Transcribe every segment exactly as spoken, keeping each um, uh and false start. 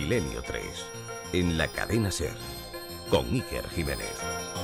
Milenio tres, en la cadena SER, con Iker Jiménez.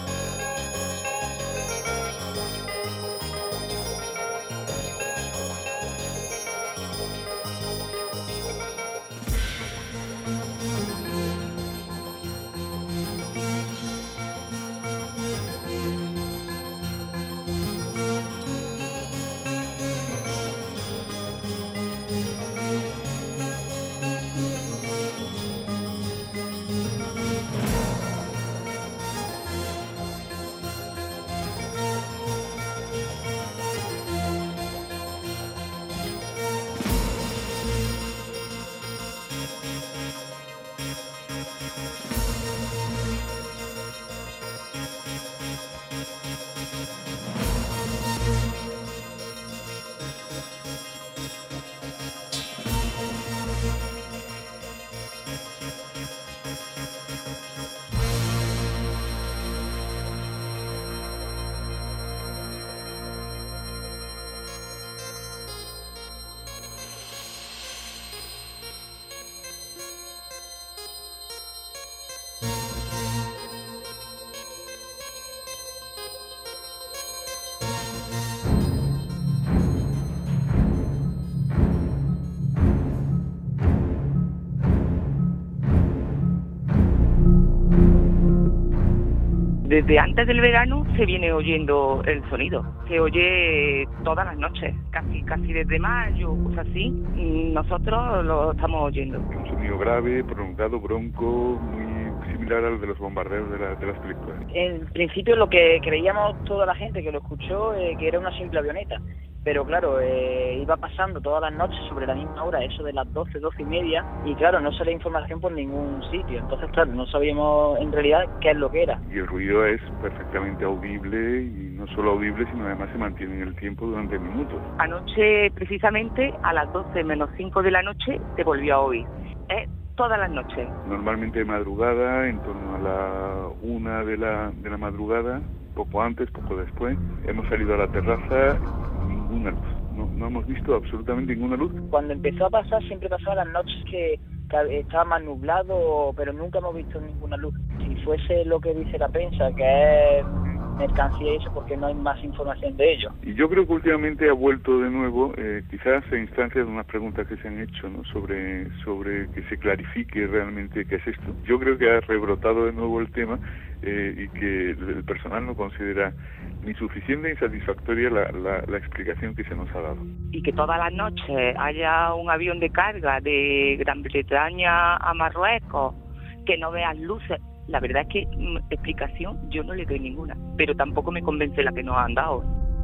Desde antes del verano se viene oyendo el sonido, se oye todas las noches, casi casi desde mayo, cosas así, nosotros lo estamos oyendo. Un sonido grave, prolongado, bronco, muy similar al de los bombardeos de, la, de las películas. En principio lo que creíamos toda la gente que lo escuchó, eh, que era una simple avioneta. Pero claro, eh, iba pasando todas las noches sobre la misma hora, eso de las doce, doce y media, y claro, no salía información por ningún sitio. Entonces, claro, no sabíamos en realidad qué es lo que era. Y el ruido es perfectamente audible, y no solo audible, sino además se mantiene en el tiempo durante minutos. Anoche, precisamente, a las doce menos cinco de la noche, se volvió a oír. Es todas las noches. Normalmente de madrugada, en torno a la una de la, de la madrugada, poco antes, poco después, hemos salido a la terraza. Ninguna luz, no, no hemos visto absolutamente ninguna luz. Cuando empezó a pasar, siempre pasaba las noches que, que estaba más nublado, pero nunca hemos visto ninguna luz. Si fuese lo que dice la prensa, que es mercancía y eso, porque no hay más información de ello. Y yo creo que últimamente ha vuelto de nuevo, eh, quizás en instancias de unas preguntas que se han hecho, ¿no?, sobre, sobre que se clarifique realmente qué es esto. Yo creo que ha rebrotado de nuevo el tema eh, y que el personal no considera ni suficiente ni satisfactoria la, la, la explicación que se nos ha dado. Y que todas las noches haya un avión de carga de Gran Bretaña a Marruecos, que no veas luces. La verdad es que mm, explicación yo no le doy ninguna, pero tampoco me convence la que nos han dado.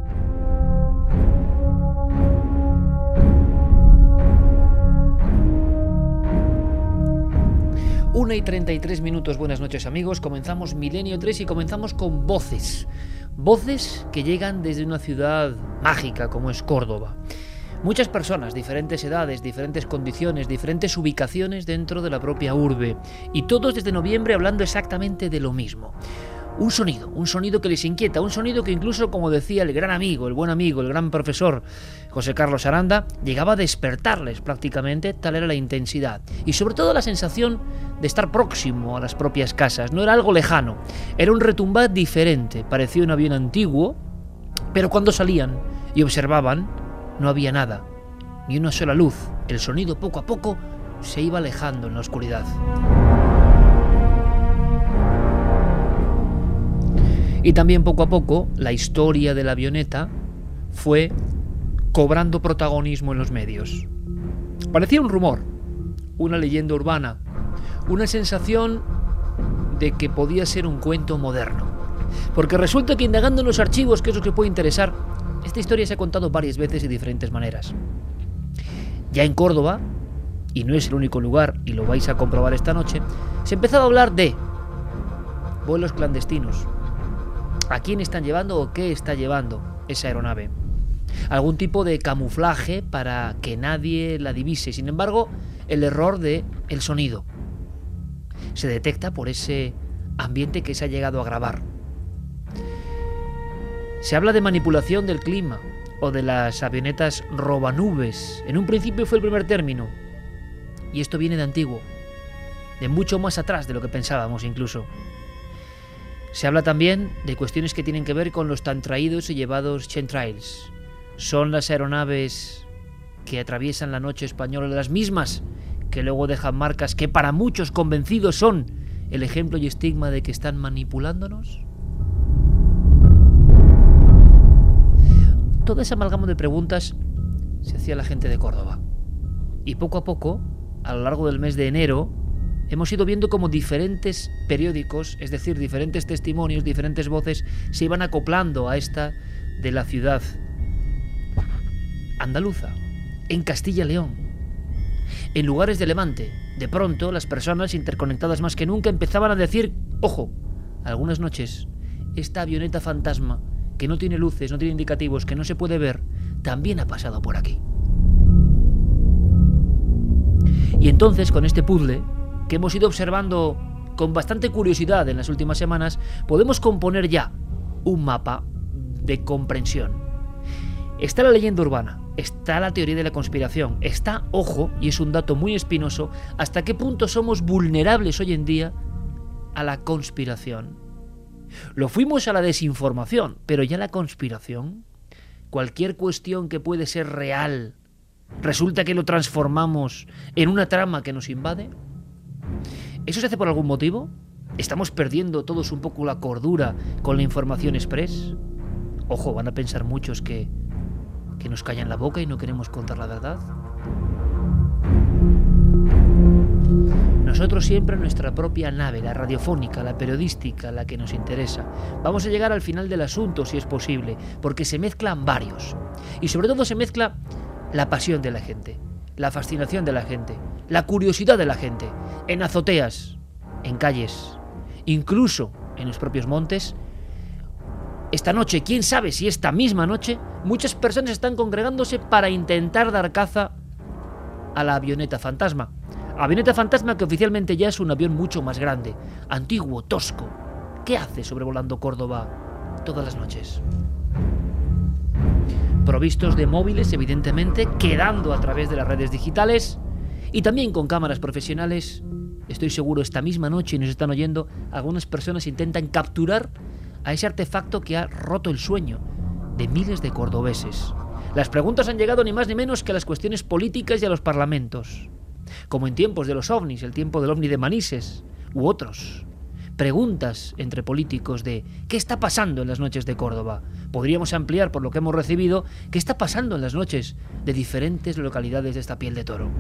una y treinta y tres minutos, buenas noches amigos, comenzamos Milenio tres y comenzamos con voces. Voces que llegan desde una ciudad mágica como es Córdoba. Muchas personas, diferentes edades, diferentes condiciones, diferentes ubicaciones dentro de la propia urbe. Y todos desde noviembre hablando exactamente de lo mismo. Un sonido, un sonido que les inquieta, un sonido que incluso, como decía el gran amigo, el buen amigo, el gran profesor José Carlos Aranda, llegaba a despertarles prácticamente, tal era la intensidad. Y sobre todo la sensación de estar próximo a las propias casas. No era algo lejano, era un retumbar diferente, parecía un avión antiguo, pero cuando salían y observaban, no había nada, ni una sola luz. El sonido poco a poco se iba alejando en la oscuridad. Y también poco a poco la historia de la avioneta fue cobrando protagonismo en los medios. Parecía un rumor, una leyenda urbana, una sensación de que podía ser un cuento moderno. Porque resulta que indagando en los archivos, que es lo que puede interesar, esta historia se ha contado varias veces de diferentes maneras. Ya en Córdoba, y no es el único lugar, y lo vais a comprobar esta noche, se empezaba a hablar de vuelos clandestinos. ¿A quién están llevando o qué está llevando esa aeronave? Algún tipo de camuflaje para que nadie la divise. Sin embargo, el error de el sonido se detecta por ese ambiente que se ha llegado a grabar. Se habla de manipulación del clima o de las avionetas robanubes. En un principio fue el primer término. Y esto viene de antiguo. de mucho más atrás de lo que pensábamos incluso. Se habla también de cuestiones que tienen que ver con los tan traídos y llevados chemtrails. Son las aeronaves que atraviesan la noche española las mismas que luego dejan marcas que para muchos convencidos son el ejemplo y estigma de que están manipulándonos. Toda esa amalgama de preguntas se hacía la gente de Córdoba. Y poco a poco, a lo largo del mes de enero, hemos ido viendo cómo diferentes periódicos, es decir, diferentes testimonios, diferentes voces, se iban acoplando a esta de la ciudad andaluza, en Castilla y León. En lugares de Levante, de pronto, las personas interconectadas más que nunca empezaban a decir, ojo, algunas noches, esta avioneta fantasma, que no tiene luces, no tiene indicativos, que no se puede ver, también ha pasado por aquí. Y entonces, con este puzzle, que hemos ido observando con bastante curiosidad en las últimas semanas, podemos componer ya un mapa de comprensión. Está la leyenda urbana, está la teoría de la conspiración, está, ojo, y es un dato muy espinoso, hasta qué punto somos vulnerables hoy en día a la conspiración. Lo fuimos a la desinformación, pero ya la conspiración, cualquier cuestión que puede ser real, resulta que lo transformamos en una trama que nos invade. ¿Eso se hace por algún motivo? ¿Estamos perdiendo todos un poco la cordura con la información express? Ojo, van a pensar muchos que, que nos callan la boca y no queremos contar la verdad. Nosotros siempre en nuestra propia nave, la radiofónica, la periodística, la que nos interesa. Vamos a llegar al final del asunto si es posible, porque se mezclan varios. Y sobre todo se mezcla la pasión de la gente, la fascinación de la gente, la curiosidad de la gente, en azoteas, en calles, incluso en los propios montes. Esta noche, quién sabe si esta misma noche, muchas personas están congregándose para intentar dar caza a la avioneta fantasma. Avioneta fantasma que oficialmente ya es un avión mucho más grande, antiguo, tosco. ¿Qué hace sobrevolando Córdoba todas las noches? Provistos de móviles, evidentemente, quedando a través de las redes digitales y también con cámaras profesionales. Estoy seguro esta misma noche, y nos están oyendo, algunas personas intentan capturar a ese artefacto que ha roto el sueño de miles de cordobeses. Las preguntas han llegado ni más ni menos que a las cuestiones políticas y a los parlamentos, como en tiempos de los ovnis, el tiempo del ovni de Manises u otros. Preguntas entre políticos de ¿qué está pasando en las noches de Córdoba? Podríamos ampliar por lo que hemos recibido ¿qué está pasando en las noches de diferentes localidades de esta piel de toro?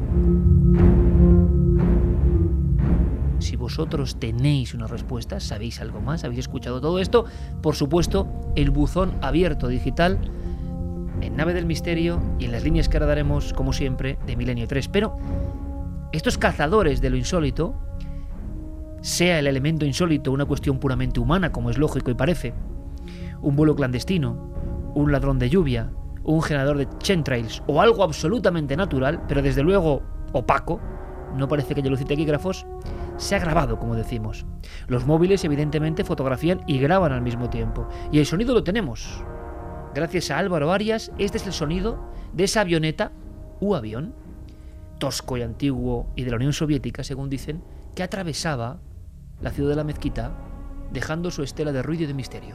Si vosotros tenéis una respuesta, sabéis algo más, habéis escuchado todo esto, por supuesto, el buzón abierto digital en Nave del Misterio y en las líneas que ahora daremos, como siempre, de Milenio tres. Pero estos cazadores de lo insólito, sea el elemento insólito una cuestión puramente humana, como es lógico y parece, un vuelo clandestino, un ladrón de lluvia, un generador de chemtrails o algo absolutamente natural, pero desde luego opaco, no parece que haya luz y taquígrafos, se ha grabado, como decimos. Los móviles evidentemente fotografían y graban al mismo tiempo. Y el sonido lo tenemos. Gracias a Álvaro Arias, este es el sonido de esa avioneta u avión, tosco y antiguo y de la Unión Soviética, según dicen, que atravesaba la ciudad de la Mezquita, dejando su estela de ruido y de misterio.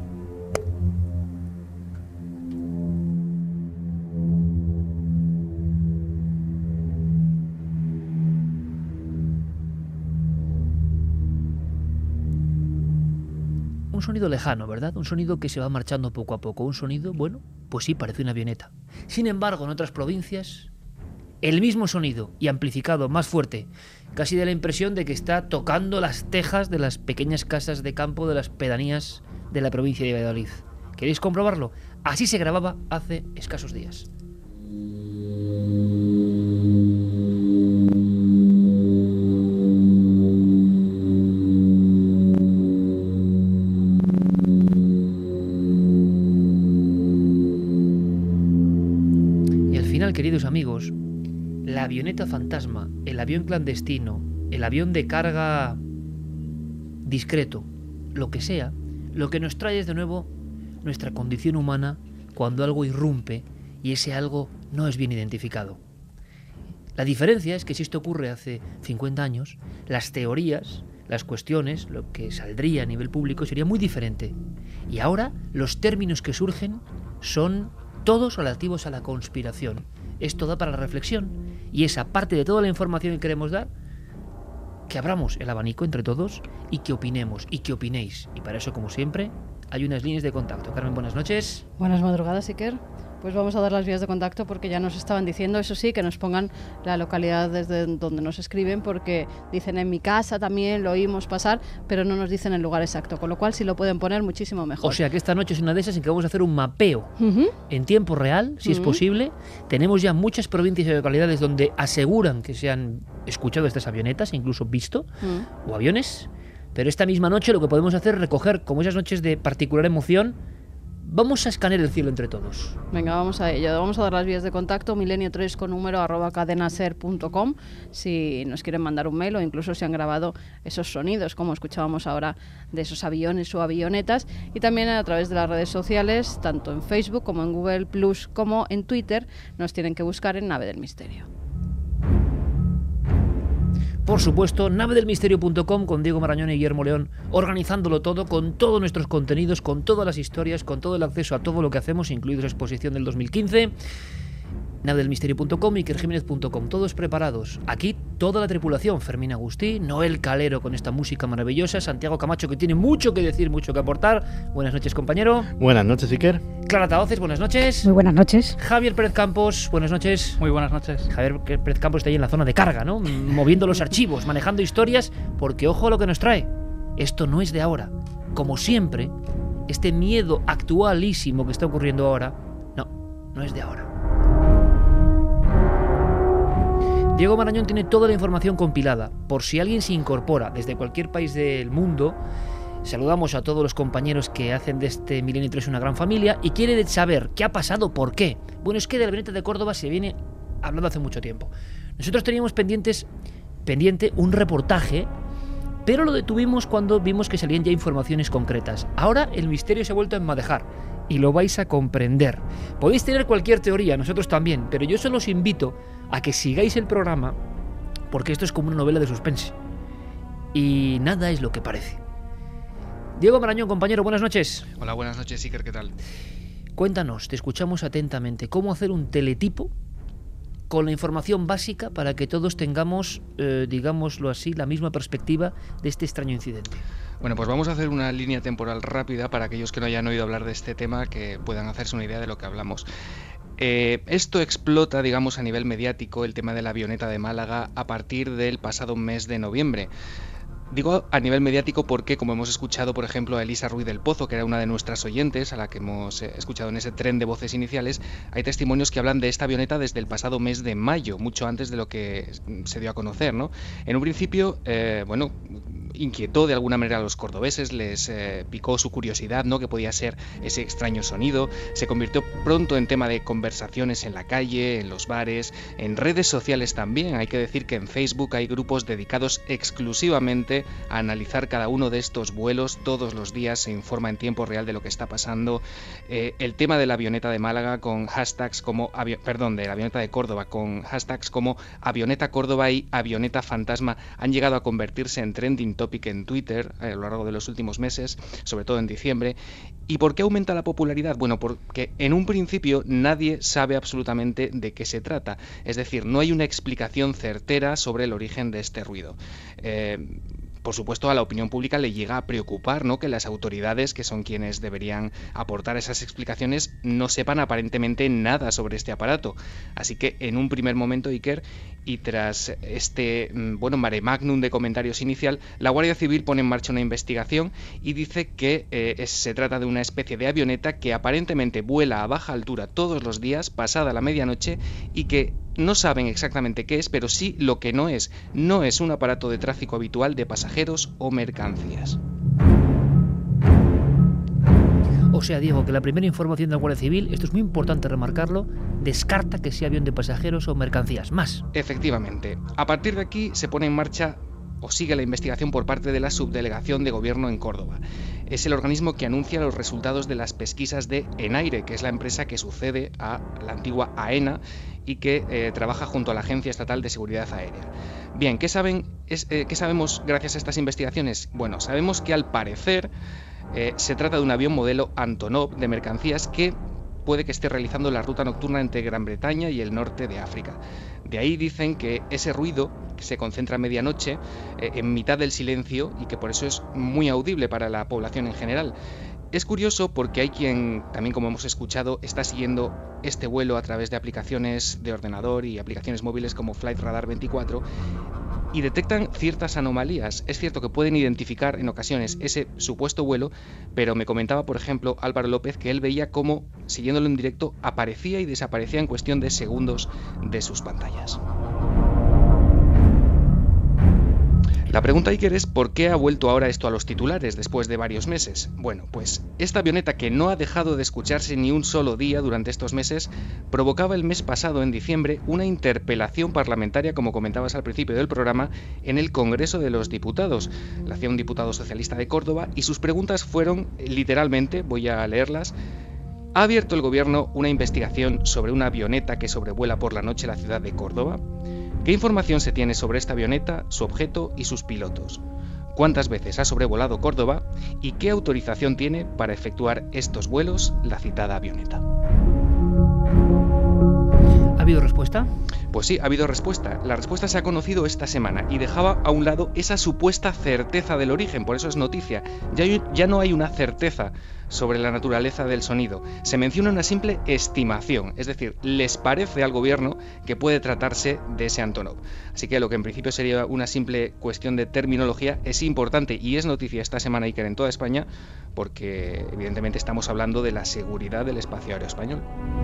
Un sonido lejano, ¿verdad? Un sonido que se va marchando poco a poco. Un sonido, bueno, pues sí, parece una avioneta. Sin embargo, en otras provincias, el mismo sonido y amplificado, más fuerte, casi da la impresión de que está tocando las tejas de las pequeñas casas de campo de las pedanías de la provincia de Valladolid. ¿Queréis comprobarlo? Así se grababa hace escasos días. Queridos amigos, la avioneta fantasma, el avión clandestino, el avión de carga discreto, lo que sea, lo que nos trae es de nuevo nuestra condición humana cuando algo irrumpe y ese algo no es bien identificado. La diferencia es que si esto ocurre hace cincuenta años, las teorías, las cuestiones, lo que saldría a nivel público sería muy diferente. Y ahora los términos que surgen son todos relativos a la conspiración. Esto da para la reflexión. Y esa parte de toda la información que queremos dar, que abramos el abanico entre todos y que opinemos y que opinéis. Y para eso, como siempre, hay unas líneas de contacto. Carmen, buenas noches. Buenas madrugadas, Iker. Pues vamos a dar las vías de contacto porque ya nos estaban diciendo, eso sí, que nos pongan la localidad desde donde nos escriben, porque dicen en mi casa también lo oímos pasar, pero no nos dicen el lugar exacto, con lo cual si lo pueden poner muchísimo mejor. O sea que esta noche es una de esas en que vamos a hacer un mapeo uh-huh. en tiempo real, si uh-huh. es posible. Tenemos ya muchas provincias y localidades donde aseguran que se han escuchado estas avionetas, incluso visto, uh-huh. o aviones, pero esta misma noche lo que podemos hacer es recoger, como esas noches de particular emoción, vamos a escanear el cielo entre todos. Venga, vamos a ello. Vamos a dar las vías de contacto, milenio tres con número arroba cadenaser punto com, si nos quieren mandar un mail o incluso si han grabado esos sonidos, como escuchábamos ahora, de esos aviones o avionetas. Y también a través de las redes sociales, tanto en Facebook como en Google Plus, como en Twitter, nos tienen que buscar en Nave del Misterio. Por supuesto, nave del misterio punto com con Diego Marañón y Guillermo León, organizándolo todo, con todos nuestros contenidos, con todas las historias, con todo el acceso a todo lo que hacemos, incluidos la exposición del dos mil quince. nave del misterio punto com y iker jiménez punto com, todos preparados. Aquí toda la tripulación, Fermín Agustí, Noel Calero con esta música maravillosa, Santiago Camacho, que tiene mucho que decir, mucho que aportar. Buenas noches, compañero. Buenas noches, Iker. Clara Tahoces, buenas noches. Muy buenas noches. Javier Pérez Campos, buenas noches. Muy buenas noches. Javier Pérez Campos está ahí en la zona de carga, ¿no? Moviendo los archivos, manejando historias, porque ojo a lo que nos trae. Esto no es de ahora. Como siempre, este miedo actualísimo que está ocurriendo ahora, no, no es de ahora. Diego Marañón tiene toda la información compilada. Por si alguien se incorpora desde cualquier país del mundo, saludamos a todos los compañeros que hacen de este Milenio tres una gran familia y quiere saber qué ha pasado, por qué. Bueno, es que de la avioneta de Córdoba se viene hablando hace mucho tiempo. Nosotros teníamos pendientes, pendiente un reportaje, pero lo detuvimos cuando vimos que salían ya informaciones concretas. Ahora el misterio se ha vuelto a enmadejar y lo vais a comprender. Podéis tener cualquier teoría, nosotros también, pero yo solo os invito a que sigáis el programa, porque esto es como una novela de suspense. Y nada es lo que parece. Diego Marañón, compañero, buenas noches. Hola, buenas noches, Iker, ¿qué tal? Cuéntanos, te escuchamos atentamente, ¿cómo hacer un teletipo con la información básica para que todos tengamos, eh, digámoslo así, la misma perspectiva de este extraño incidente? Bueno, pues vamos a hacer una línea temporal rápida para aquellos que no hayan oído hablar de este tema, que puedan hacerse una idea de lo que hablamos. Eh, esto explota, digamos, a nivel mediático, el tema de la avioneta de Málaga, a partir del pasado mes de noviembre. Digo a nivel mediático porque, como hemos escuchado, por ejemplo, a Elisa Ruiz del Pozo, que era una de nuestras oyentes, a la que hemos eh, escuchado en ese tren de voces iniciales, hay testimonios que hablan de esta avioneta desde el pasado mes de mayo, mucho antes de lo que se dio a conocer, ¿no? En un principio, eh, bueno, inquietó de alguna manera a los cordobeses, les eh, picó su curiosidad, ¿no?, que podía ser ese extraño sonido. Se convirtió pronto en tema de conversaciones en la calle, en los bares, en redes sociales también. Hay que decir que en Facebook hay grupos dedicados exclusivamente a analizar cada uno de estos vuelos. Todos los días se informa en tiempo real de lo que está pasando. Eh, el tema de la avioneta de Málaga con hashtags como, avio, perdón, de la avioneta de Córdoba con hashtags como avioneta Córdoba y avioneta fantasma han llegado a convertirse en trending topic en Twitter a lo largo de los últimos meses, sobre todo en diciembre. ¿Y por qué aumenta la popularidad? Bueno, porque en un principio nadie sabe absolutamente de qué se trata. Es decir, no hay una explicación certera sobre el origen de este ruido. Eh, Por supuesto, a la opinión pública le llega a preocupar, ¿no?, que las autoridades, que son quienes deberían aportar esas explicaciones, no sepan aparentemente nada sobre este aparato. Así que en un primer momento, Iker, y tras este bueno mare magnum de comentarios inicial, la Guardia Civil pone en marcha una investigación y dice que eh, es, se trata de una especie de avioneta que aparentemente vuela a baja altura todos los días, pasada la medianoche, y que no saben exactamente qué es, pero sí lo que no es. No es un aparato de tráfico habitual de pasajeros o mercancías. O sea, Diego, que la primera información de la Guardia Civil, esto es muy importante remarcarlo, descarta que sea avión de pasajeros o mercancías. Más. Efectivamente. A partir de aquí se pone en marcha o sigue la investigación por parte de la Subdelegación de Gobierno en Córdoba. es el organismo que anuncia los resultados de las pesquisas de Enaire, que es la empresa que sucede a la antigua AENA y que eh, trabaja junto a la Agencia Estatal de Seguridad Aérea. Bien, ¿qué, saben, es, eh, ¿qué sabemos gracias a estas investigaciones? Bueno, sabemos que al parecer eh, se trata de un avión modelo Antonov de mercancías que puede que esté realizando la ruta nocturna entre Gran Bretaña y el norte de África. De ahí dicen que ese ruido que se concentra a medianoche, eh, en mitad del silencio, y que por eso es muy audible para la población en general. Es curioso porque hay quien, también como hemos escuchado, está siguiendo este vuelo a través de aplicaciones de ordenador y aplicaciones móviles como Flight Radar veinticuatro y detectan ciertas anomalías. Es cierto que pueden identificar en ocasiones ese supuesto vuelo, pero me comentaba, por ejemplo, Álvaro López, que él veía cómo, siguiéndolo en directo, aparecía y desaparecía en cuestión de segundos de sus pantallas. La pregunta, Iker, es ¿por qué ha vuelto ahora esto a los titulares después de varios meses? Bueno, pues esta avioneta, que no ha dejado de escucharse ni un solo día durante estos meses, provocaba el mes pasado, en diciembre, una interpelación parlamentaria, como comentabas al principio del programa, en el Congreso de los Diputados. La hacía un diputado socialista de Córdoba y sus preguntas fueron, literalmente, voy a leerlas: ¿ha abierto el gobierno una investigación sobre una avioneta que sobrevuela por la noche la ciudad de Córdoba? ¿Qué información se tiene sobre esta avioneta, su objeto y sus pilotos? ¿Cuántas veces ha sobrevolado Córdoba? ¿Y qué autorización tiene para efectuar estos vuelos la citada avioneta? ¿Ha habido respuesta? Pues sí, ha habido respuesta. La respuesta se ha conocido esta semana y dejaba a un lado esa supuesta certeza del origen, por eso es noticia. Ya, hay, ya no hay una certeza sobre la naturaleza del sonido. Se menciona una simple estimación, es decir, les parece al gobierno que puede tratarse de ese Antonov. Así que lo que en principio sería una simple cuestión de terminología es importante y es noticia esta semana, Iker, en toda España, porque evidentemente estamos hablando de la seguridad del espacio aéreo español.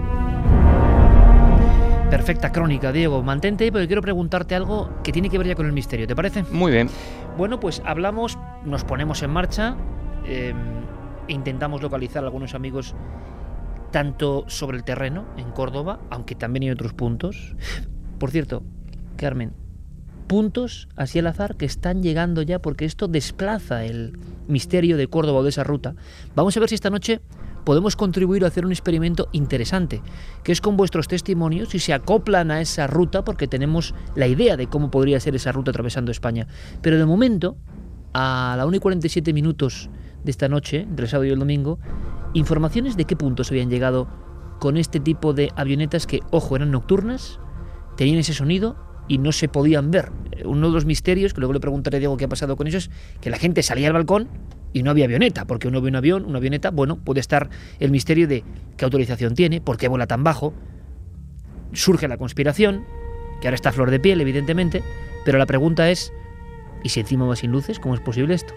Perfecta crónica, Diego. Mantente ahí porque quiero preguntarte algo que tiene que ver ya con el misterio, ¿te parece? Muy bien. Bueno, pues hablamos, nos ponemos en marcha, eh, intentamos localizar a algunos amigos tanto sobre el terreno, en Córdoba, aunque también hay otros puntos. Por cierto, Carmen, puntos así al azar que están llegando ya, porque esto desplaza el misterio de Córdoba o de esa ruta. Vamos a ver si esta noche podemos contribuir a hacer un experimento interesante, que es con vuestros testimonios, si se acoplan a esa ruta, porque tenemos la idea de cómo podría ser esa ruta atravesando España. Pero de momento, a la una y cuarenta y siete minutos de esta noche, entre el sábado y el domingo, informaciones de qué puntos habían llegado con este tipo de avionetas que, ojo, eran nocturnas, tenían ese sonido y no se podían ver. Uno de los misterios, que luego le preguntaré a Diego qué ha pasado con ellos, es que la gente salía al balcón y no había avioneta, porque uno ve un avión, una avioneta, bueno, puede estar el misterio de qué autorización tiene, por qué vuela tan bajo. Surge la conspiración, que ahora está a flor de piel, evidentemente, pero la pregunta es, ¿y si encima va sin luces? ¿Cómo es posible esto?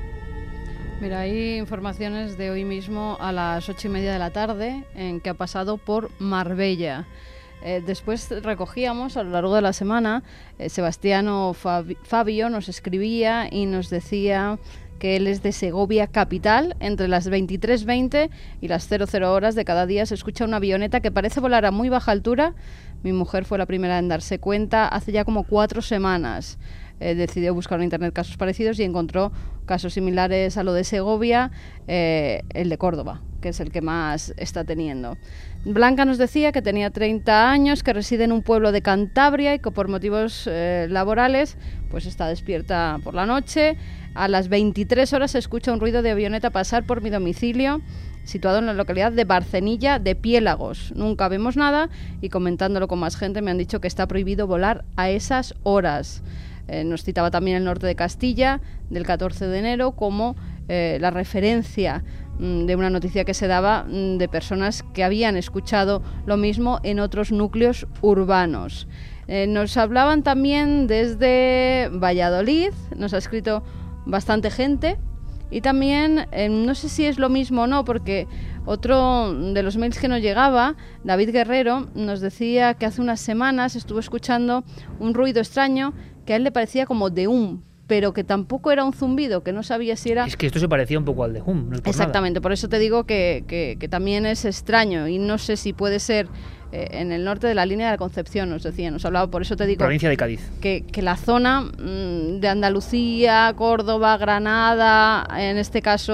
Mira, hay informaciones de hoy mismo a las ocho y media de la tarde en que ha pasado por Marbella. Eh, después recogíamos a lo largo de la semana, eh, Sebastiano Fabi- Fabio nos escribía y nos decía que él es de Segovia capital. Entre las veintitrés veinte y las cero cero horas de cada día se escucha una avioneta que parece volar a muy baja altura. Mi mujer fue la primera en darse cuenta hace ya como cuatro semanas. Eh, decidió buscar en internet casos parecidos y encontró casos similares a lo de Segovia, eh, el de Córdoba, que es el que más está teniendo. Blanca nos decía que tenía treinta años, que reside en un pueblo de Cantabria y que por motivos eh, laborales pues está despierta por la noche. A las veintitrés horas se escucha un ruido de avioneta pasar por mi domicilio, situado en la localidad de Barcenilla de Piélagos. Nunca vemos nada y comentándolo con más gente me han dicho que está prohibido volar a esas horas. Eh, nos citaba también el norte de Castilla, del catorce de enero, como eh, la referencia mm, de una noticia que se daba mm, de personas que habían escuchado lo mismo en otros núcleos urbanos. Eh, nos hablaban también desde Valladolid, nos ha escrito bastante gente, y también, eh, no sé si es lo mismo o no, porque otro de los mails que nos llegaba, David Guerrero, nos decía que hace unas semanas estuvo escuchando un ruido extraño que a él le parecía como de hum, pero que tampoco era un zumbido, que no sabía si era... Es que esto se parecía un poco al de hum, no es por Exactamente, nada. Por eso te digo que, que, que también es extraño, y no sé si puede ser eh, en el norte de la línea de la Concepción, nos decía, nos hablaba, por eso te digo... Provincia de Cádiz. Que, que la zona mmm, de Andalucía, Córdoba, Granada, en este caso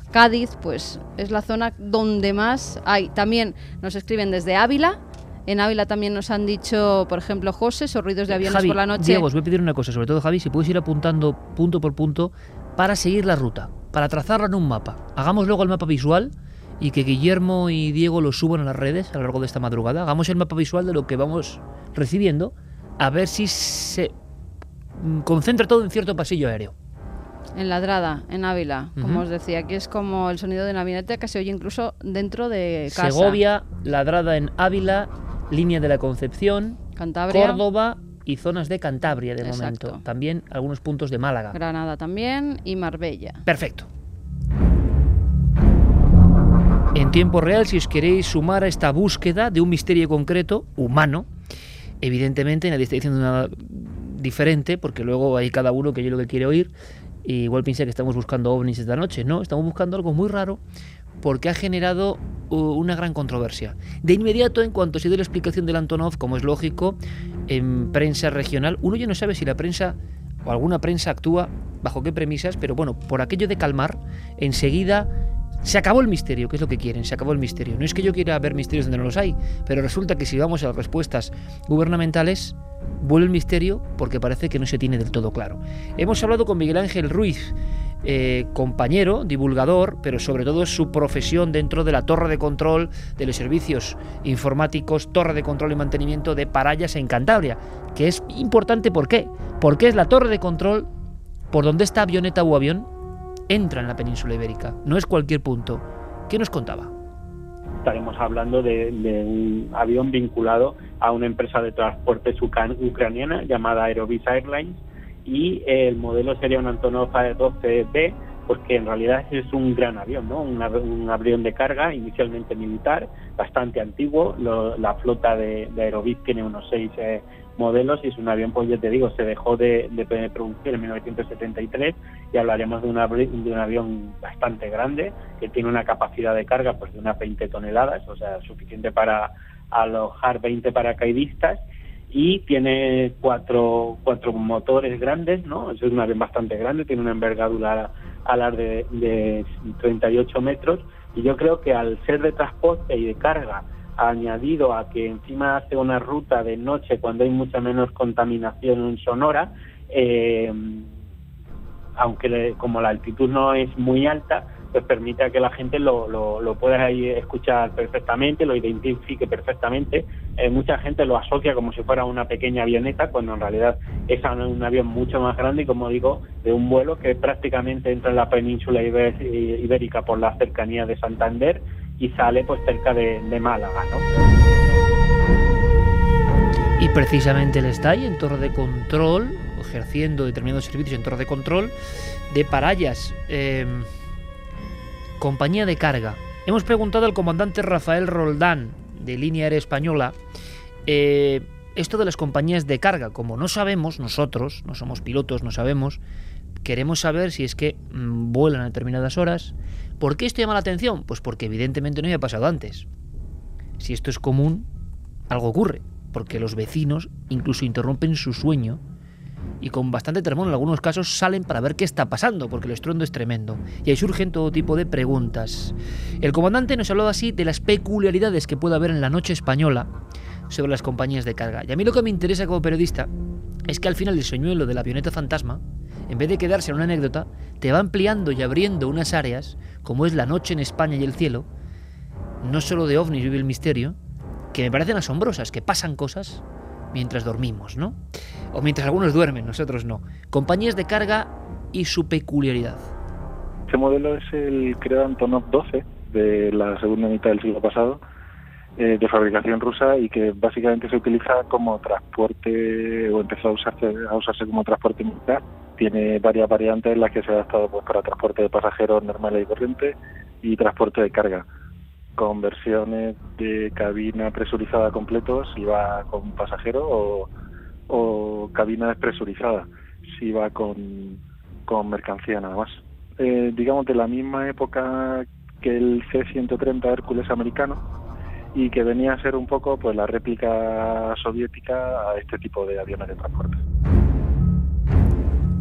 Cádiz, pues es la zona donde más hay. También nos escriben desde Ávila. En Ávila también nos han dicho, por ejemplo, José, esos ruidos de aviones Javi, por la noche. Diego, os voy a pedir una cosa, sobre todo Javi, si puedes ir apuntando punto por punto para seguir la ruta, para trazarla en un mapa. Hagamos luego el mapa visual y que Guillermo y Diego lo suban a las redes a lo largo de esta madrugada. Hagamos el mapa visual de lo que vamos recibiendo, a ver si se concentra todo en cierto pasillo aéreo. En Ladrada, en Ávila, Uh-huh. como os decía, aquí es como el sonido de una avioneta que se oye incluso dentro de casa. Segovia, Ladrada en Ávila, Línea de la Concepción, Cantabria, Córdoba y zonas de Cantabria de Exacto. momento. También algunos puntos de Málaga. Granada también y Marbella. Perfecto. En tiempo real, si os queréis sumar a esta búsqueda de un misterio concreto, humano, evidentemente nadie está diciendo nada diferente, porque luego hay cada uno que oye lo que quiere oír, y igual piensa que estamos buscando ovnis esta noche. No, estamos buscando algo muy raro, porque ha generado uh, una gran controversia. De inmediato, en cuanto se dio la explicación del Antonov, como es lógico, en prensa regional, uno ya no sabe si la prensa o alguna prensa actúa bajo qué premisas, pero bueno, por aquello de calmar, enseguida se acabó el misterio, que es lo que quieren, se acabó el misterio. No es que yo quiera ver misterios donde no los hay, pero resulta que si vamos a las respuestas gubernamentales, vuelve el misterio porque parece que no se tiene del todo claro. Hemos hablado con Miguel Ángel Ruiz, eh, compañero, divulgador, pero sobre todo es su profesión dentro de la torre de control de los servicios informáticos, torre de control y mantenimiento de Parallas en Cantabria, que es importante. ¿Por qué? Porque es la torre de control por donde esta avioneta o avión entra en la península ibérica, no es cualquier punto. ¿Qué nos contaba? Estaremos hablando de, de un avión vinculado a una empresa de transportes ucraniana llamada Aerovis Airlines, y el modelo sería un Antonov A doce B, porque en realidad es un gran avión, ¿no? Un, un avión de carga inicialmente militar, bastante antiguo. Lo, la flota de, de Aerovis tiene unos seis eh, modelos, y es un avión, pues ya te digo, se dejó de, de producir en mil novecientos setenta y tres, y hablaremos de, una, de un avión bastante grande, que tiene una capacidad de carga pues de unas veinte toneladas, o sea, suficiente para alojar veinte paracaidistas, y tiene cuatro, cuatro motores grandes, ¿no? Es un avión bastante grande, tiene una envergadura alar de, de treinta y ocho metros, y yo creo que al ser de transporte y de carga, añadido a que encima hace una ruta de noche cuando hay mucha menos contaminación sonora, eh, aunque le, como la altitud no es muy alta, pues permite a que la gente lo, lo, lo pueda ahí escuchar perfectamente, lo identifique perfectamente. Eh, mucha gente lo asocia como si fuera una pequeña avioneta, cuando en realidad es un avión mucho más grande, y como digo, de un vuelo que prácticamente entra en la península ibérica por la cercanía de Santander y sale pues cerca de, de Málaga, ¿no? Y precisamente él está ahí en torre de control, ejerciendo determinados servicios en torre de control de Parallas, eh, compañía de carga. Hemos preguntado al comandante Rafael Roldán, de Línea Aérea Española, eh, esto de las compañías de carga. Como no sabemos, nosotros, no somos pilotos, no sabemos, queremos saber si es que mmm, vuelan a determinadas horas. ¿Por qué esto llama la atención? Pues porque evidentemente no había pasado antes. Si esto es común, algo ocurre, porque los vecinos incluso interrumpen su sueño y con bastante tremor en algunos casos salen para ver qué está pasando, porque el estruendo es tremendo, y ahí surgen todo tipo de preguntas. El comandante nos habló así de las peculiaridades que puede haber en la noche española sobre las compañías de carga. Y a mí lo que me interesa como periodista es que al final el señuelo de la avioneta fantasma, en vez de quedarse en una anécdota, te va ampliando y abriendo unas áreas, como es la noche en España y el cielo. No solo de ovnis vive el misterio, que me parecen asombrosas, que pasan cosas mientras dormimos, ¿no? O mientras algunos duermen, nosotros no. Compañías de carga y su peculiaridad. Este modelo es el creado Antonov doce de la segunda mitad del siglo pasado, eh, de fabricación rusa, y que básicamente se utiliza como transporte, o empezó a usarse, a usarse como transporte militar. Tiene varias variantes en las que se ha adaptado pues, para transporte de pasajeros normales y corrientes y transporte de carga, con versiones de cabina presurizada completos si va con pasajero, o, o cabina despresurizada si va con, con mercancía nada más. Eh, digamos de la misma época que el C ciento treinta Hércules americano, y que venía a ser un poco pues la réplica soviética a este tipo de aviones de transporte.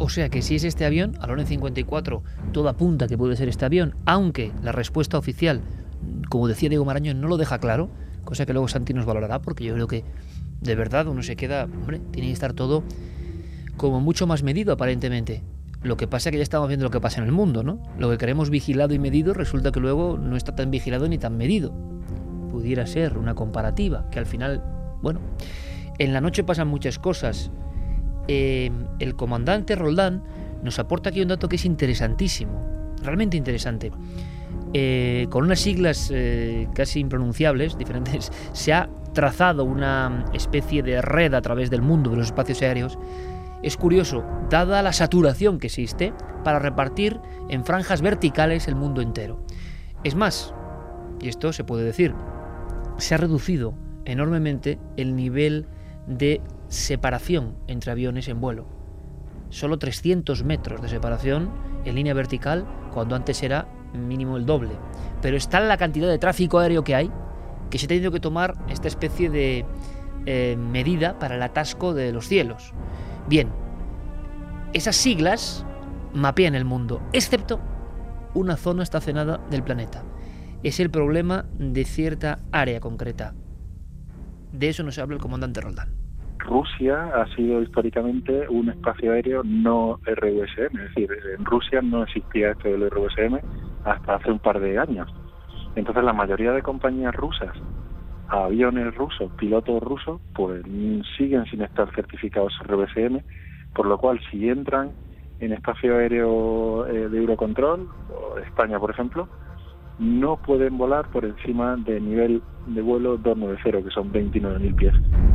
O sea que si es este avión, al Orient cincuenta y cuatro, todo apunta que puede ser este avión, aunque la respuesta oficial, como decía Diego Marañón, no lo deja claro, cosa que luego Santi nos valorará, porque yo creo que de verdad uno se queda, hombre, tiene que estar todo como mucho más medido aparentemente. Lo que pasa es que ya estamos viendo lo que pasa en el mundo, ¿no? Lo que queremos vigilado y medido resulta que luego no está tan vigilado ni tan medido. Pudiera ser una comparativa, que al final, bueno, en la noche pasan muchas cosas. Eh, el comandante Roldán nos aporta aquí un dato que es interesantísimo, realmente interesante. Eh, con unas siglas eh, casi impronunciables, diferentes, se ha trazado una especie de red a través del mundo de los espacios aéreos. Es curioso, dada la saturación que existe, para repartir en franjas verticales el mundo entero. Es más, y esto se puede decir, se ha reducido enormemente el nivel de separación entre aviones en vuelo. Solo trescientos metros de separación en línea vertical, cuando antes era mínimo el doble. Pero está la cantidad de tráfico aéreo que hay, que se ha tenido que tomar esta especie de eh, medida para el atasco de los cielos. Bien, esas siglas mapean el mundo, excepto una zona estacionada del planeta. Es el problema de cierta área concreta. De eso nos habla el comandante Roldán. Rusia ha sido históricamente un espacio aéreo no R U S M, es decir, en Rusia no existía esto del R U S M hasta hace un par de años. Entonces la mayoría de compañías rusas, aviones rusos, pilotos rusos, pues siguen sin estar certificados R U S M, por lo cual si entran en espacio aéreo eh, de Eurocontrol, o España por ejemplo, no pueden volar por encima del nivel de vuelo doscientos noventa, que son veintinueve mil pies.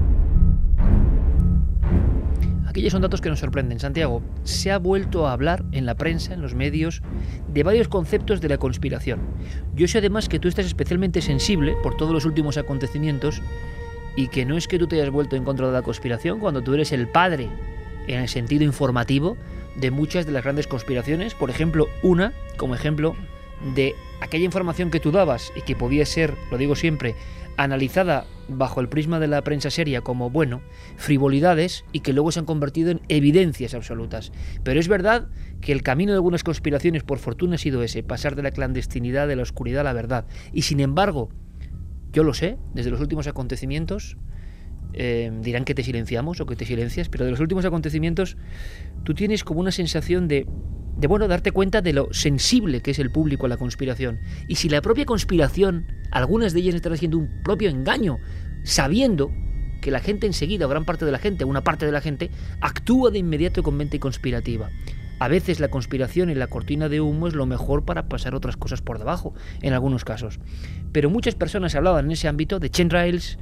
Aquellos son datos que nos sorprenden. Santiago, se ha vuelto a hablar en la prensa, en los medios, de varios conceptos de la conspiración. Yo sé además que tú estás especialmente sensible por todos los últimos acontecimientos y que no es que tú te hayas vuelto en contra de la conspiración cuando tú eres el padre, en el sentido informativo, de muchas de las grandes conspiraciones. Por ejemplo, una, como ejemplo, de aquella información que tú dabas y que podía ser, lo digo siempre, analizada bajo el prisma de la prensa seria como, bueno, frivolidades y que luego se han convertido en evidencias absolutas. Pero es verdad que el camino de algunas conspiraciones, por fortuna, ha sido ese, pasar de la clandestinidad, de la oscuridad a la verdad. Y sin embargo, yo lo sé, desde los últimos acontecimientos, eh, dirán que te silenciamos o que te silencias, pero de los últimos acontecimientos tú tienes como una sensación de de bueno, darte cuenta de lo sensible que es el público a la conspiración. Y si la propia conspiración, algunas de ellas están haciendo un propio engaño, sabiendo que la gente enseguida, o gran parte de la gente, una parte de la gente, actúa de inmediato con mente conspirativa. A veces la conspiración y la cortina de humo es lo mejor para pasar otras cosas por debajo, en algunos casos. Pero muchas personas hablaban en ese ámbito de chemtrails,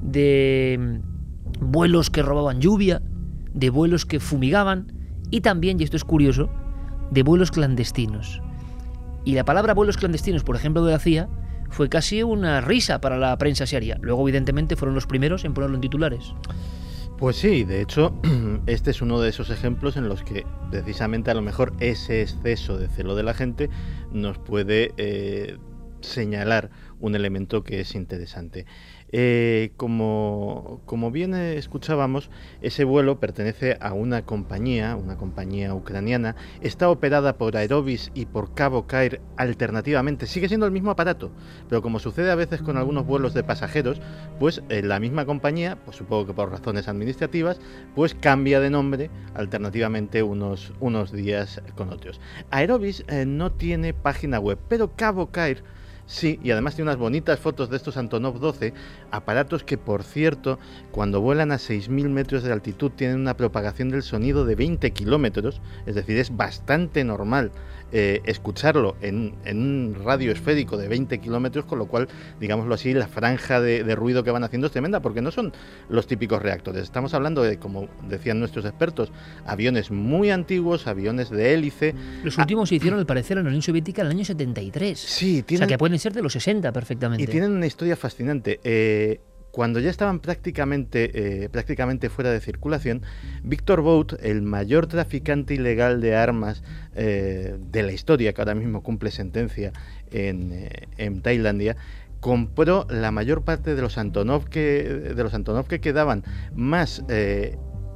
de vuelos que robaban lluvia, de vuelos que fumigaban, y también, y esto es curioso, de vuelos clandestinos. Y la palabra vuelos clandestinos, por ejemplo, de la C I A, fue casi una risa para la prensa seria. Luego, evidentemente, fueron los primeros en ponerlo en titulares. Pues sí, de hecho, este es uno de esos ejemplos en los que precisamente a lo mejor ese exceso de celo de la gente nos puede eh, señalar un elemento que es interesante. Eh, como, como bien escuchábamos, ese vuelo pertenece a una compañía, una compañía ucraniana, está operada por Aerobis y por Cabo Cair alternativamente, sigue siendo el mismo aparato, pero como sucede a veces con algunos vuelos de pasajeros, pues eh, la misma compañía, pues supongo que por razones administrativas, pues cambia de nombre alternativamente unos, unos días con otros. Aerobis eh, no tiene página web, pero Cabo Cair sí, y además tiene unas bonitas fotos de estos Antonov doce, aparatos que, por cierto, cuando vuelan a seis mil metros de altitud tienen una propagación del sonido de veinte kilómetros, es decir, es bastante normal eh, escucharlo en, en un radio esférico de veinte kilómetros, con lo cual, digámoslo así, la franja de, de ruido que van haciendo es tremenda, porque no son los típicos reactores. Estamos hablando de, como decían nuestros expertos, aviones muy antiguos, aviones de hélice. Los últimos ah, se hicieron, al parecer, en la Unión Soviética en el año setenta y tres. Sí, tienen... O sea, que pueden ser de los sesenta perfectamente. Y tienen una historia fascinante. Eh, cuando ya estaban prácticamente, eh, prácticamente fuera de circulación, Victor Bout, el mayor traficante ilegal de armas eh, de la historia, que ahora mismo cumple sentencia en, eh, en Tailandia, compró la mayor parte de los Antonov que, de los Antonov que quedaban, más... Eh,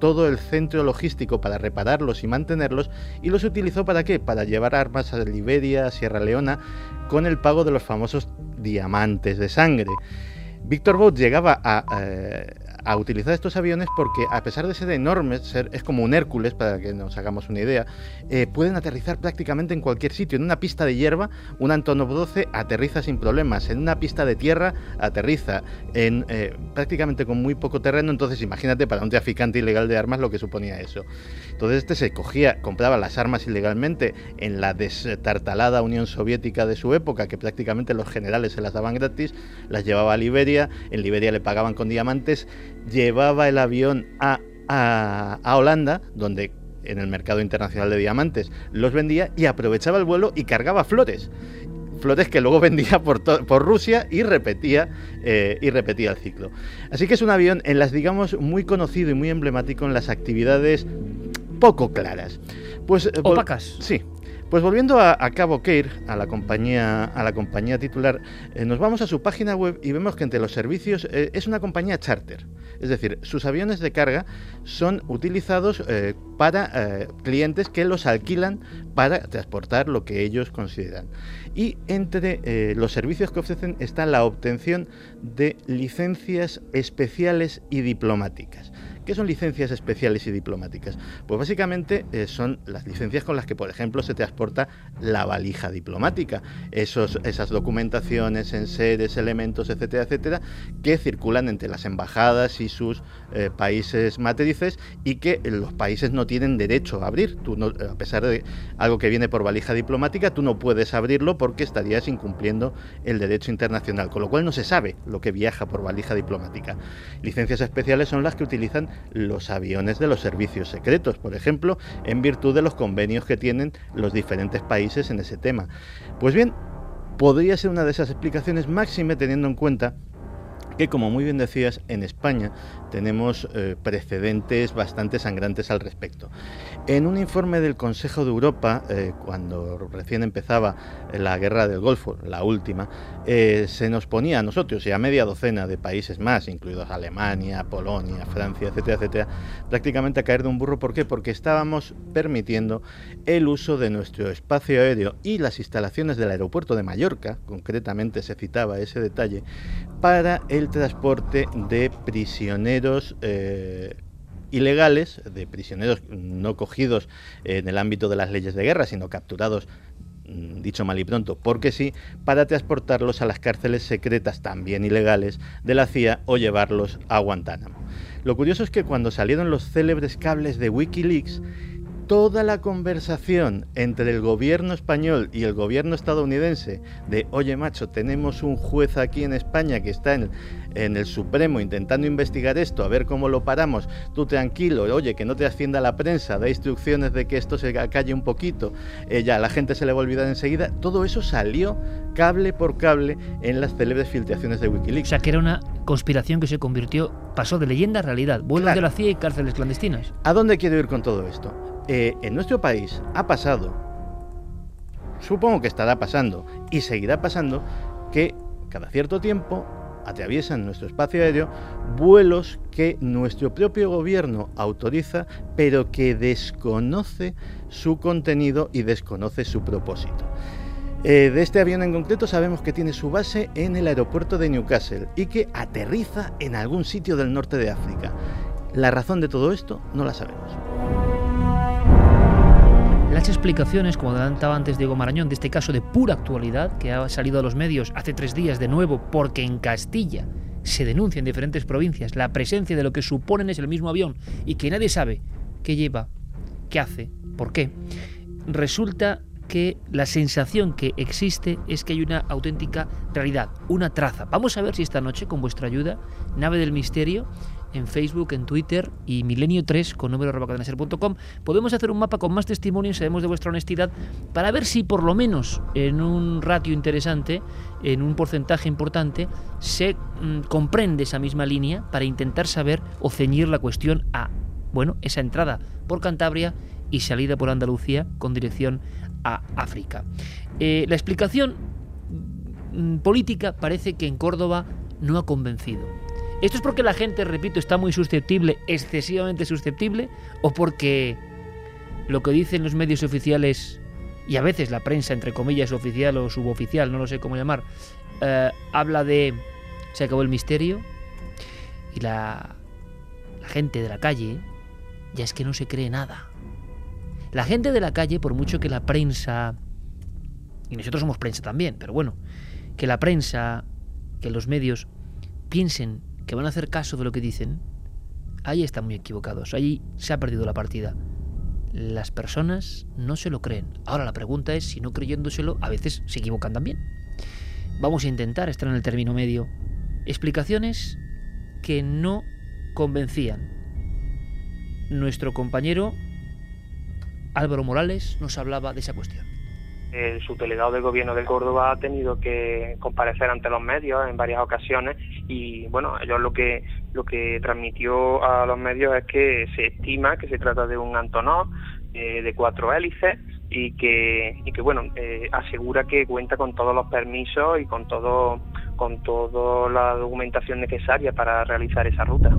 todo el centro logístico para repararlos y mantenerlos, y los utilizó ¿para qué? Para llevar armas a Liberia, a Sierra Leona, con el pago de los famosos diamantes de sangre. Victor Bout llegaba a, eh, a utilizar estos aviones porque, a pesar de ser enormes, ser, es como un Hércules, para que nos hagamos una idea, eh, pueden aterrizar prácticamente en cualquier sitio. En una pista de hierba, un Antonov doce aterriza sin problemas. En una pista de tierra, aterriza en eh, prácticamente con muy poco terreno. Entonces, imagínate para un traficante ilegal de armas lo que suponía eso. Entonces, este se cogía, compraba las armas ilegalmente en la destartalada Unión Soviética de su época, que prácticamente los generales se las daban gratis, las llevaba a Liberia. En Liberia le pagaban con diamantes, llevaba el avión a, a, a Holanda, donde en el mercado internacional de diamantes los vendía, y aprovechaba el vuelo y cargaba flores. Flores que luego vendía por, por Rusia y repetía, eh, y repetía el ciclo. Así que es un avión en las, digamos, muy conocido y muy emblemático en las actividades poco claras. Pues, opacas. Sí. Pues volviendo a, a Cabo Cair, a la compañía, a la compañía titular, eh, nos vamos a su página web y vemos que entre los servicios eh, es una compañía charter. Es decir, sus aviones de carga son utilizados eh, para eh, clientes que los alquilan para transportar lo que ellos consideran. Y entre eh, los servicios que ofrecen está la obtención de licencias especiales y diplomáticas. ¿Qué son licencias especiales y diplomáticas? Pues básicamente eh, son las licencias con las que, por ejemplo, se transporta la valija diplomática. Esos, esas documentaciones, enseres, elementos, etcétera, etcétera, que circulan entre las embajadas y sus eh, países matrices y que los países no tienen derecho a abrir. Tú no, a pesar de algo que viene por valija diplomática, tú no puedes abrirlo porque estarías incumpliendo el derecho internacional, con lo cual no se sabe lo que viaja por valija diplomática. Licencias especiales son las que utilizan los aviones de los servicios secretos, por ejemplo, en virtud de los convenios que tienen los diferentes países en ese tema. Pues bien, podría ser una de esas explicaciones, máxime teniendo en cuenta que, como muy bien decías, en España tenemos eh, precedentes bastante sangrantes al respecto. En un informe del Consejo de Europa, eh, cuando recién empezaba la guerra del Golfo, la última, eh, se nos ponía a nosotros y a media docena de países más, incluidos Alemania, Polonia, Francia, etcétera, etcétera, prácticamente a caer de un burro. ¿Por qué? Porque estábamos permitiendo el uso de nuestro espacio aéreo y las instalaciones del aeropuerto de Mallorca, concretamente se citaba ese detalle, para el transporte de prisioneros eh, ilegales, de prisioneros no cogidos en el ámbito de las leyes de guerra, sino capturados, dicho mal y pronto, porque sí, para transportarlos a las cárceles secretas, también ilegales, de la C I A o llevarlos a Guantánamo. Lo curioso es que cuando salieron los célebres cables de Wikileaks, toda la conversación entre el gobierno español y el gobierno estadounidense de, oye macho, tenemos un juez aquí en España que está en, en el Supremo intentando investigar esto, a ver cómo lo paramos, tú tranquilo, oye, que no te ascienda la prensa, da instrucciones de que esto se calle un poquito, eh, ya la gente se le va a olvidar enseguida, todo eso salió cable por cable en las célebres filtraciones de Wikileaks. O sea, que era una conspiración que se convirtió, pasó de leyenda a realidad, vuelos claro. de la C I A y cárceles clandestinas. ¿A dónde quiero ir con todo esto? Eh, en nuestro país ha pasado, supongo que estará pasando y seguirá pasando, que cada cierto tiempo atraviesan nuestro espacio aéreo vuelos que nuestro propio gobierno autoriza, pero que desconoce su contenido y desconoce su propósito. Eh, de este avión en concreto sabemos que tiene su base en el aeropuerto de Newcastle y que aterriza en algún sitio del norte de África. La razón de todo esto no la sabemos. Las explicaciones, como adelantaba antes Diego Marañón, de este caso de pura actualidad, que ha salido a los medios hace tres días de nuevo, porque en Castilla se denuncia en diferentes provincias la presencia de lo que suponen es el mismo avión y que nadie sabe qué lleva, qué hace, por qué. Resulta que la sensación que existe es que hay una auténtica realidad, una traza. Vamos a ver si esta noche, con vuestra ayuda, Nave del Misterio, en Facebook, en Twitter y Milenio tres con número arroba cadena ser punto com, podemos hacer un mapa con más testimonios, sabemos de vuestra honestidad, para ver si por lo menos en un ratio interesante, en un porcentaje importante, se mmm, comprende esa misma línea para intentar saber o ceñir la cuestión a, bueno, esa entrada por Cantabria y salida por Andalucía con dirección a África. Eh, la explicación mmm, política parece que en Córdoba no ha convencido. ¿Esto es porque la gente, repito, está muy susceptible, excesivamente susceptible, o porque lo que dicen los medios oficiales y a veces la prensa, entre comillas, oficial o suboficial, no lo sé cómo llamar, eh, habla de se acabó el misterio y la, la gente de la calle ya es que no se cree nada? La gente de la calle, por mucho que la prensa, y nosotros somos prensa también, pero bueno, que la prensa, que los medios piensen que van a hacer caso de lo que dicen, ahí están muy equivocados, ahí se ha perdido la partida. Las personas no se lo creen. Ahora la pregunta es si no creyéndoselo a veces se equivocan también. Vamos a intentar estar en el término medio. Explicaciones que no convencían. Nuestro compañero Álvaro Morales nos hablaba de esa cuestión. El subdelegado del gobierno de Córdoba ha tenido que comparecer ante los medios en varias ocasiones y bueno, ellos lo que lo que transmitió a los medios es que se estima que se trata de un Antonov eh, de cuatro hélices y que y que bueno eh, asegura que cuenta con todos los permisos y con todo con toda la documentación necesaria para realizar esa ruta.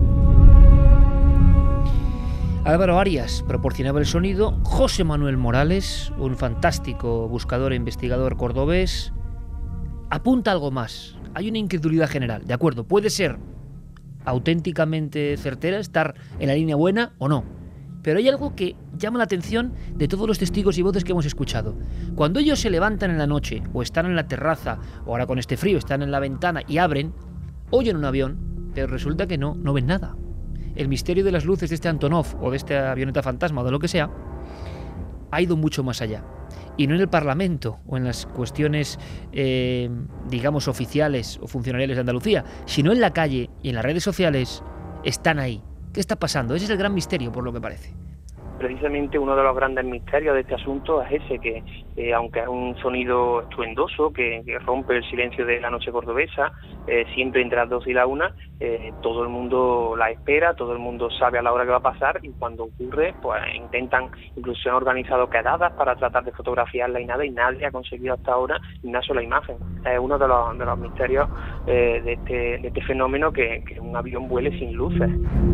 Álvaro Arias proporcionaba el sonido, José Manuel Morales, un fantástico buscador e investigador cordobés, apunta algo más. Hay una incredulidad general, de acuerdo, puede ser auténticamente certera, estar en la línea buena o no, pero hay algo que llama la atención de todos los testigos y voces que hemos escuchado. Cuando ellos se levantan en la noche, o están en la terraza, o ahora con este frío están en la ventana y abren, oyen un avión, pero resulta que no, no ven nada. El misterio de las luces de este Antonov o de esta avioneta fantasma o de lo que sea ha ido mucho más allá. Y no en el Parlamento o en las cuestiones, eh, digamos, oficiales o funcionariales de Andalucía, sino en la calle y en las redes sociales están ahí. ¿Qué está pasando? Ese es el gran misterio, por lo que parece. Precisamente uno de los grandes misterios de este asunto es ese, que eh, aunque es un sonido estruendoso que, que rompe el silencio de la noche cordobesa, eh, siempre entre las dos y la una, eh, todo el mundo la espera, todo el mundo sabe a la hora que va a pasar y cuando ocurre, pues intentan, incluso se han organizado quedadas para tratar de fotografiarla y nada, y nadie ha conseguido hasta ahora ni una sola imagen. Es uno de los, de los misterios eh, de, este, de este fenómeno, que, que un avión vuele sin luces.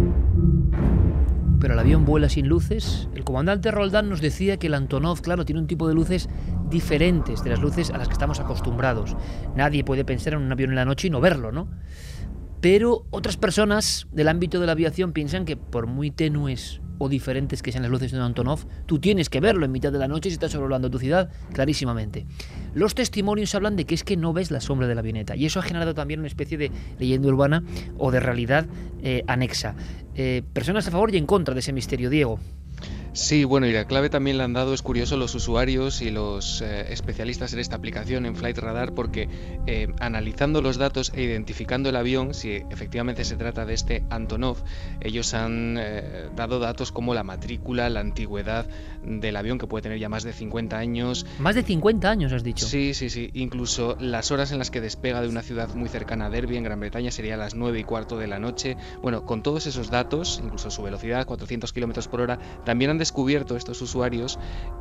Pero el avión vuela sin luces. El comandante Roldán nos decía que el Antonov, claro, tiene un tipo de luces diferentes de las luces a las que estamos acostumbrados. Nadie puede pensar en un avión en la noche y no verlo, ¿no? Pero otras personas del ámbito de la aviación piensan que por muy tenues o diferentes que sean las luces de un Antonov, tú tienes que verlo en mitad de la noche si estás sobrevolando tu ciudad, clarísimamente. Los testimonios hablan de que es que no ves la sombra de la avioneta, y eso ha generado también una especie de leyenda urbana o de realidad eh, anexa. Eh, personas a favor y en contra de ese misterio, Diego. Sí, bueno, y la clave también la han dado, es curioso, los usuarios y los eh, especialistas en esta aplicación, en Flight Radar, porque eh, analizando los datos e identificando el avión, si efectivamente se trata de este Antonov, ellos han eh, dado datos como la matrícula, la antigüedad del avión, que puede tener ya más de cincuenta años. Más de cincuenta años, has dicho. Sí, sí, sí. Incluso las horas en las que despega de una ciudad muy cercana a Derby, en Gran Bretaña, sería las nueve y cuarto de la noche. Bueno, con todos esos datos, incluso su velocidad, cuatrocientos kilómetros por hora, también han descubierto estos usuarios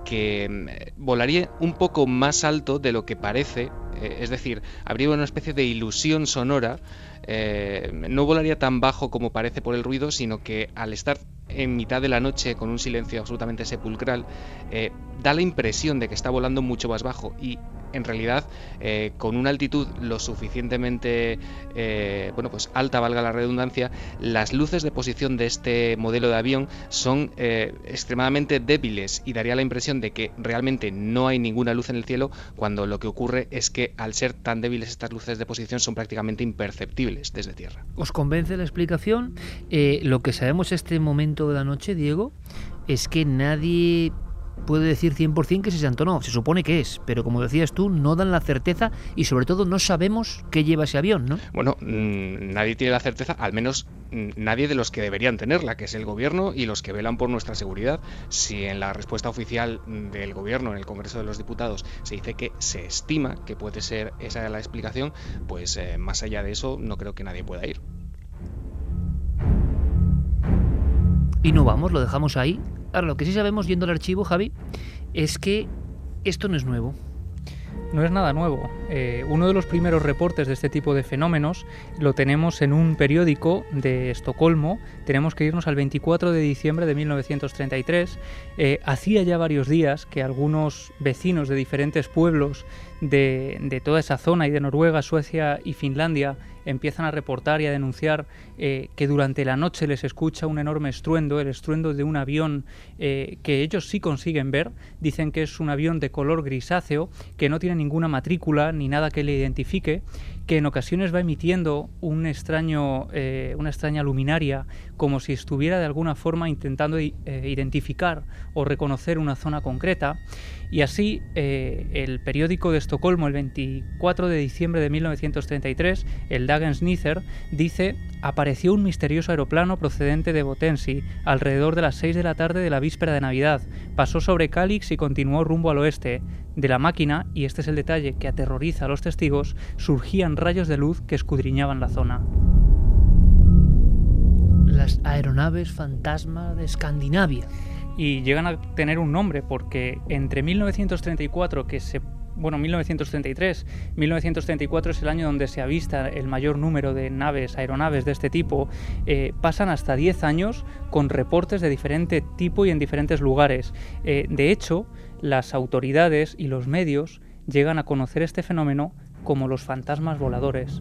que volaría un poco más alto de lo que parece, eh, es decir, habría una especie de ilusión sonora, eh, no volaría tan bajo como parece por el ruido, sino que al estar en mitad de la noche con un silencio absolutamente sepulcral, eh, da la impresión de que está volando mucho más bajo y en realidad eh, con una altitud lo suficientemente eh, bueno, pues alta, valga la redundancia, las luces de posición de este modelo de avión son eh, extremadamente débiles y daría la impresión de que realmente no hay ninguna luz en el cielo, cuando lo que ocurre es que al ser tan débiles estas luces de posición son prácticamente imperceptibles desde tierra. ¿Os convence la explicación? Eh, lo que sabemos este momento de la noche, Diego, es que nadie puede decir cien por ciento que es ese Antonov. Se supone que es, pero como decías tú, no dan la certeza y sobre todo no sabemos qué lleva ese avión, ¿no? Bueno, mmm, nadie tiene la certeza, al menos mmm, nadie de los que deberían tenerla, que es el gobierno y los que velan por nuestra seguridad. Si en la respuesta oficial del gobierno, en el Congreso de los Diputados, se dice que se estima que puede ser esa la explicación, pues eh, más allá de eso no creo que nadie pueda ir. Y no vamos, lo dejamos ahí. Ahora, lo que sí sabemos, yendo al archivo, Javi, es que esto no es nuevo. no es nada nuevo. Eh, uno de los primeros reportes de este tipo de fenómenos lo tenemos en un periódico de Estocolmo. Tenemos que irnos al veinticuatro de diciembre de mil novecientos treinta y tres. Eh, hacía ya varios días que algunos vecinos de diferentes pueblos de, de toda esa zona y de Noruega, Suecia y Finlandia empiezan a reportar y a denunciar eh, que durante la noche les escucha un enorme estruendo, el estruendo de un avión eh, que ellos sí consiguen ver. Dicen que es un avión de color grisáceo, que no tiene ninguna matrícula ni nada que le identifique, que en ocasiones va emitiendo un extraño, eh, una extraña luminaria, como si estuviera de alguna forma intentando eh, identificar o reconocer una zona concreta. Y así, eh, el periódico de Estocolmo, el veinticuatro de diciembre de mil novecientos treinta y tres, el Dagens Nyheter, dice: apareció un misterioso aeroplano procedente de Botensi alrededor de las seis de la tarde de la víspera de Navidad. Pasó sobre Kalix y continuó rumbo al oeste. De la máquina, y este es el detalle que aterroriza a los testigos, surgían rayos de luz que escudriñaban la zona. Las aeronaves fantasma de Escandinavia. Y llegan a tener un nombre porque entre mil novecientos treinta y cuatro, que se bueno, mil novecientos treinta y tres, mil novecientos treinta y cuatro es el año donde se avista el mayor número de naves, aeronaves de este tipo, eh, pasan hasta diez años con reportes de diferente tipo y en diferentes lugares. Eh, de hecho, las autoridades y los medios llegan a conocer este fenómeno como los fantasmas voladores.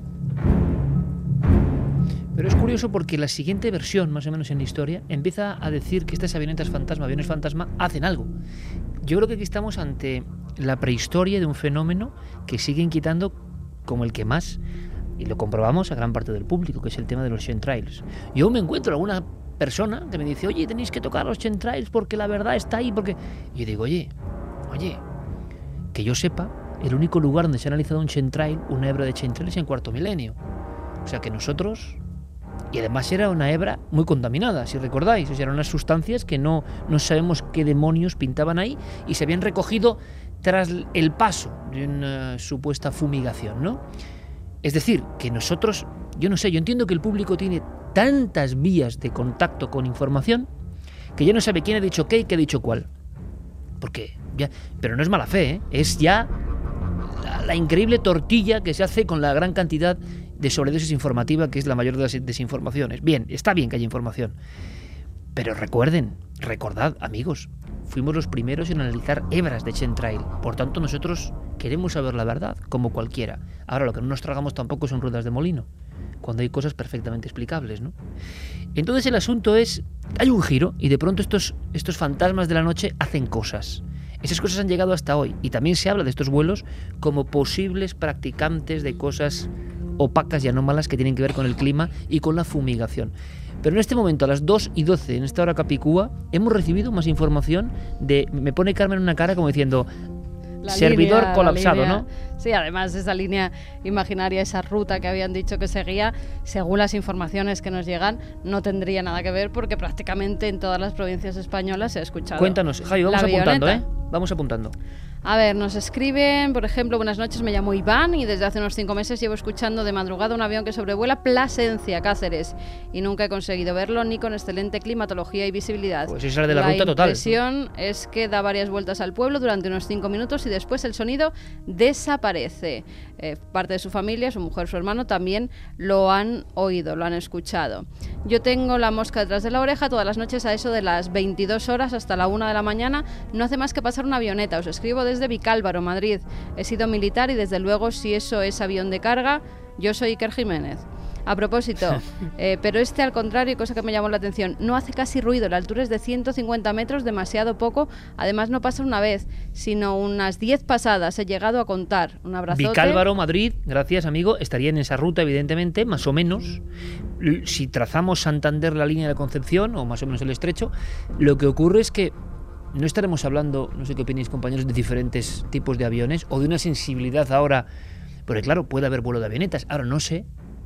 Pero es curioso porque la siguiente versión, más o menos en la historia, empieza a decir que estas avionetas fantasma, aviones fantasma, hacen algo. Yo creo que aquí estamos ante la prehistoria de un fenómeno que sigue inquietando como el que más, y lo comprobamos a gran parte del público, que es el tema de los chemtrails. Yo me encuentro alguna persona que me dice: oye, tenéis que tocar los chemtrails porque la verdad está ahí, porque... Y yo digo, oye, oye, que yo sepa, el único lugar donde se ha analizado un chemtrail, una hebra de chemtrail, es en Cuarto Milenio. O sea que nosotros... Y además era una hebra muy contaminada, si recordáis. O sea, eran unas sustancias que no, no sabemos qué demonios pintaban ahí y se habían recogido tras el paso de una supuesta fumigación, ¿no? Es decir, que nosotros, yo no sé, yo entiendo que el público tiene tantas vías de contacto con información que ya no sabe quién ha dicho qué y qué ha dicho cuál. Porque ya, pero no es mala fe, ¿eh? Es ya la, la increíble tortilla que se hace con la gran cantidad de sobredosis informativa, que es la mayor de las desinformaciones. Bien, está bien que haya información, pero recuerden, recordad, amigos, fuimos los primeros en analizar hebras de chemtrail, por tanto nosotros queremos saber la verdad, como cualquiera. Ahora, lo que no nos tragamos tampoco son ruedas de molino, cuando hay cosas perfectamente explicables, ¿no? Entonces el asunto es, hay un giro, y de pronto estos, estos fantasmas de la noche hacen cosas. Esas cosas han llegado hasta hoy, y también se habla de estos vuelos como posibles practicantes de cosas opacas y anómalas que tienen que ver con el clima y con la fumigación. Pero en este momento, a las dos y doce, en esta hora capicúa, hemos recibido más información de... Me pone Carmen una cara como diciendo... La servidor línea, colapsado, línea, ¿no? Sí, además esa línea imaginaria, esa ruta que habían dicho que seguía, según las informaciones que nos llegan, no tendría nada que ver porque prácticamente en todas las provincias españolas se ha escuchado. Cuéntanos, Javi, vamos apuntando, ¿eh? Vamos apuntando. A ver, nos escriben, por ejemplo, buenas noches, me llamo Iván y desde hace unos cinco meses llevo escuchando de madrugada un avión que sobrevuela Plasencia, Cáceres, y nunca he conseguido verlo ni con excelente climatología y visibilidad. Pues esa es de la, la ruta total. La impresión es que da varias vueltas al pueblo durante unos cinco minutos y después el sonido desaparece. Eh, parte de su familia, su mujer, su hermano, también lo han oído, lo han escuchado. Yo tengo la mosca detrás de la oreja todas las noches a eso de las veintidós horas hasta la una de la mañana. No hace más que pasar una avioneta. Os escribo desde Vicálvaro, Madrid. He sido militar y desde luego si eso es avión de carga, yo soy Iker Jiménez. A propósito, eh, pero este al contrario, cosa que me llamó la atención, no hace casi ruido, la altura es de ciento cincuenta metros, demasiado poco, además no pasa una vez, sino unas diez pasadas, he llegado a contar. Un abrazote. Vicálvaro, Madrid, gracias amigo, estaría en esa ruta evidentemente, más o menos. Si trazamos Santander la línea de Concepción, o más o menos el estrecho, lo que ocurre es que no estaremos hablando, no sé qué opináis compañeros, de diferentes tipos de aviones, o de una sensibilidad ahora, porque claro, puede haber vuelo de avionetas, ahora no sé.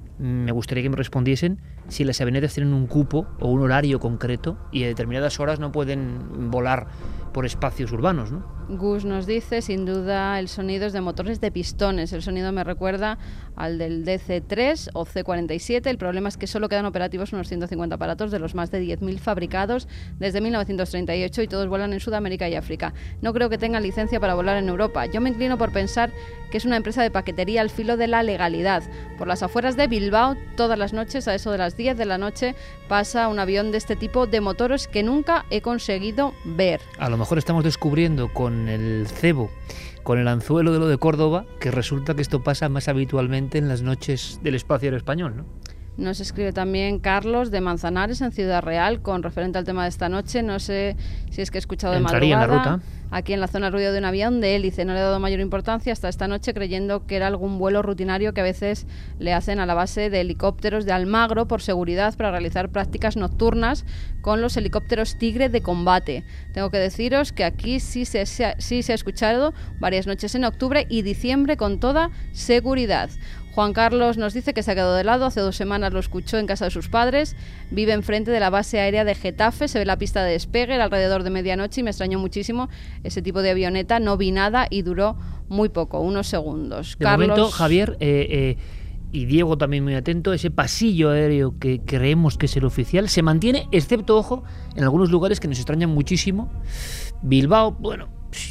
Me gustaría que me respondiesen si las avionetas tienen un cupo o un horario concreto y a determinadas horas no pueden volar por espacios urbanos, ¿no? Gus nos dice, sin duda, el sonido es de motores de pistones. El sonido me recuerda al del D C tres o C cuarenta y siete. El problema es que solo quedan operativos unos ciento cincuenta aparatos de los más de diez mil fabricados desde mil novecientos treinta y ocho y todos vuelan en Sudamérica y África. No creo que tengan licencia para volar en Europa. Yo me inclino por pensar que es una empresa de paquetería al filo de la legalidad. Por las afueras de Bilbao, todas las noches, a eso de las diez de la noche, pasa un avión de este tipo de motores que nunca he conseguido ver. A lo mejor estamos descubriendo con el cebo, con el anzuelo de lo de Córdoba, que resulta que esto pasa más habitualmente en las noches del espacio aéreo español, ¿no? Nos escribe también Carlos de Manzanares, en Ciudad Real, con referente al tema de esta noche. No sé si es que he escuchado de Entraría madrugada. en la ruta. Aquí en la zona ruido de un avión de hélice. No le he dado mayor importancia hasta esta noche, creyendo que era algún vuelo rutinario que a veces le hacen a la base de helicópteros de Almagro por seguridad para realizar prácticas nocturnas con los helicópteros Tigre de combate. Tengo que deciros que aquí sí se, sí se ha escuchado varias noches en octubre y diciembre con toda seguridad. Juan Carlos nos dice que se ha quedado de lado, hace dos semanas lo escuchó en casa de sus padres, vive enfrente de la base aérea de Getafe, se ve la pista de despegue era alrededor de medianoche y me extrañó muchísimo ese tipo de avioneta, no vi nada y duró muy poco, unos segundos. De Carlos... momento, Javier, eh, eh, y Diego también muy atento, ese pasillo aéreo que creemos que es el oficial se mantiene, excepto, ojo, en algunos lugares que nos extrañan muchísimo. Bilbao, bueno,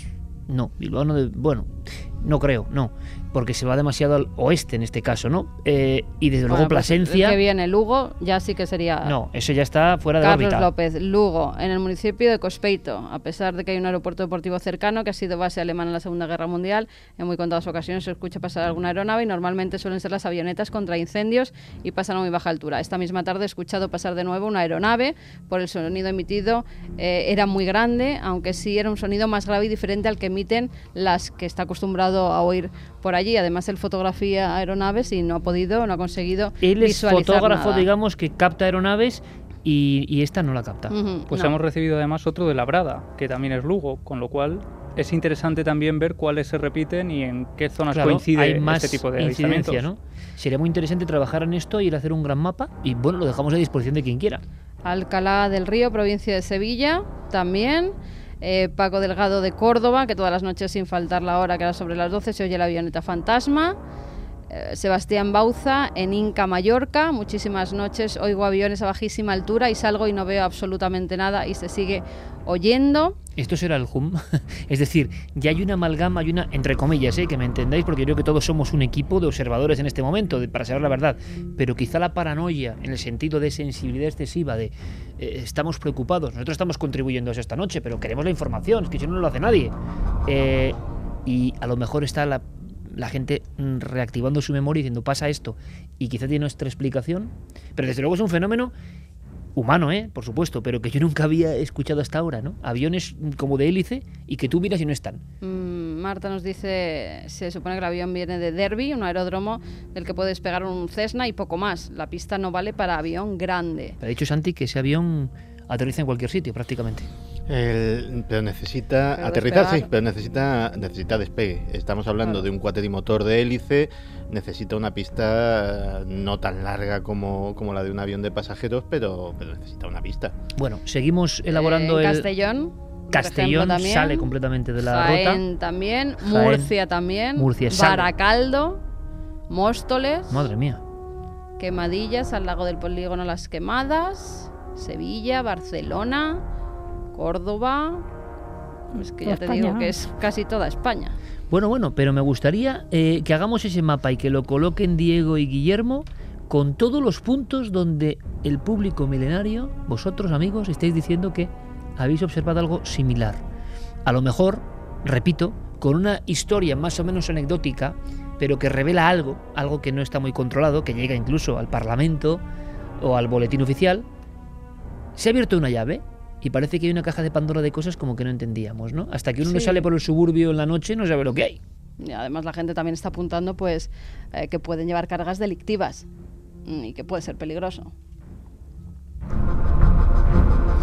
no, Bilbao no, de, bueno, no creo, no. Porque se va demasiado al oeste en este caso, ¿no? Eh, y desde luego bueno, pues Plasencia... el que viene Lugo ya sí que sería... No, eso ya está fuera de Carlos la órbita. López, Lugo, en el municipio de Cospeito, a pesar de que hay un aeropuerto deportivo cercano que ha sido base alemana en la Segunda Guerra Mundial, en muy contadas ocasiones se escucha pasar alguna aeronave y normalmente suelen ser las avionetas contra incendios y pasan a muy baja altura. Esta misma tarde he escuchado pasar de nuevo una aeronave, por el sonido emitido eh, era muy grande, aunque sí era un sonido más grave y diferente al que emiten las que está acostumbrado a oír por allí. Además, él fotografía aeronaves y no ha podido, no ha conseguido Él es visualizar fotógrafo, nada. digamos, que capta aeronaves y, y esta no la capta. Uh-huh, Pues no. hemos recibido además otro de Labrada, que también es Lugo, con lo cual es interesante también ver cuáles se repiten y en qué zonas Claro, coincide hay más este tipo de incidencia, avistamientos. ¿no? Sería muy interesante trabajar en esto, ir a hacer un gran mapa y, bueno, lo dejamos a disposición de quien quiera. Alcalá del Río, provincia de Sevilla, también. Eh, Paco Delgado de Córdoba, que todas las noches sin faltar la hora, que era sobre las doce, se oye la avioneta fantasma. Eh, Sebastián Bauza, en Inca, Mallorca, muchísimas noches oigo aviones a bajísima altura y salgo y no veo absolutamente nada y se sigue oyendo. Esto será el hum. Es decir, ya hay una amalgama, hay una, entre comillas, ¿eh? Que me entendáis, porque yo creo que todos somos un equipo de observadores en este momento, de, para saber la verdad. Pero quizá la paranoia, en el sentido de sensibilidad excesiva, de eh, estamos preocupados, nosotros estamos contribuyendo a eso esta noche, pero queremos la información, es que si no, no lo hace nadie. Eh, y a lo mejor está la, la gente reactivando su memoria y diciendo, pasa esto, y quizá tiene nuestra explicación, pero desde luego es un fenómeno humano, ¿eh? Por supuesto, pero que yo nunca había escuchado hasta ahora, ¿no? Aviones como de hélice y que tú miras y no están. Mm, Marta nos dice, se supone que el avión viene de Derby, un aeródromo del que puede despegar un Cessna y poco más. La pista no vale para avión grande. Ha dicho Santi que ese avión aterriza en cualquier sitio, prácticamente. El, pero necesita pero aterrizar, despegar. sí, pero necesita, necesita despegue. Estamos hablando Claro. de un cuatrimotor de hélice, necesita una pista no tan larga como, como la de un avión de pasajeros, pero, pero necesita una pista. Bueno, seguimos elaborando Eh, en el... Castellón, por Castellón ejemplo, también. sale completamente de la Jaén ruta. también, Jaén, Murcia también, Murcia sale. Baracaldo, Móstoles, Madre mía. Quemadillas, al lago del Polígono Las Quemadas, Sevilla, Barcelona, Córdoba. Es que ya te España. digo que es casi toda España. Bueno, bueno, pero me gustaría eh, que hagamos ese mapa y que lo coloquen Diego y Guillermo con todos los puntos donde el público milenario, vosotros amigos, estáis diciendo que habéis observado algo similar. A lo mejor, repito, con una historia más o menos anecdótica, pero que revela algo, algo que no está muy controlado, que llega incluso al Parlamento o al boletín oficial. Se ha abierto una llave y parece que hay una caja de Pandora de cosas como que no entendíamos, ¿no? Hasta que uno no Sí. sale por el suburbio en la noche no sabe lo que hay. Y además la gente también está apuntando pues eh, que pueden llevar cargas delictivas mm, y que puede ser peligroso.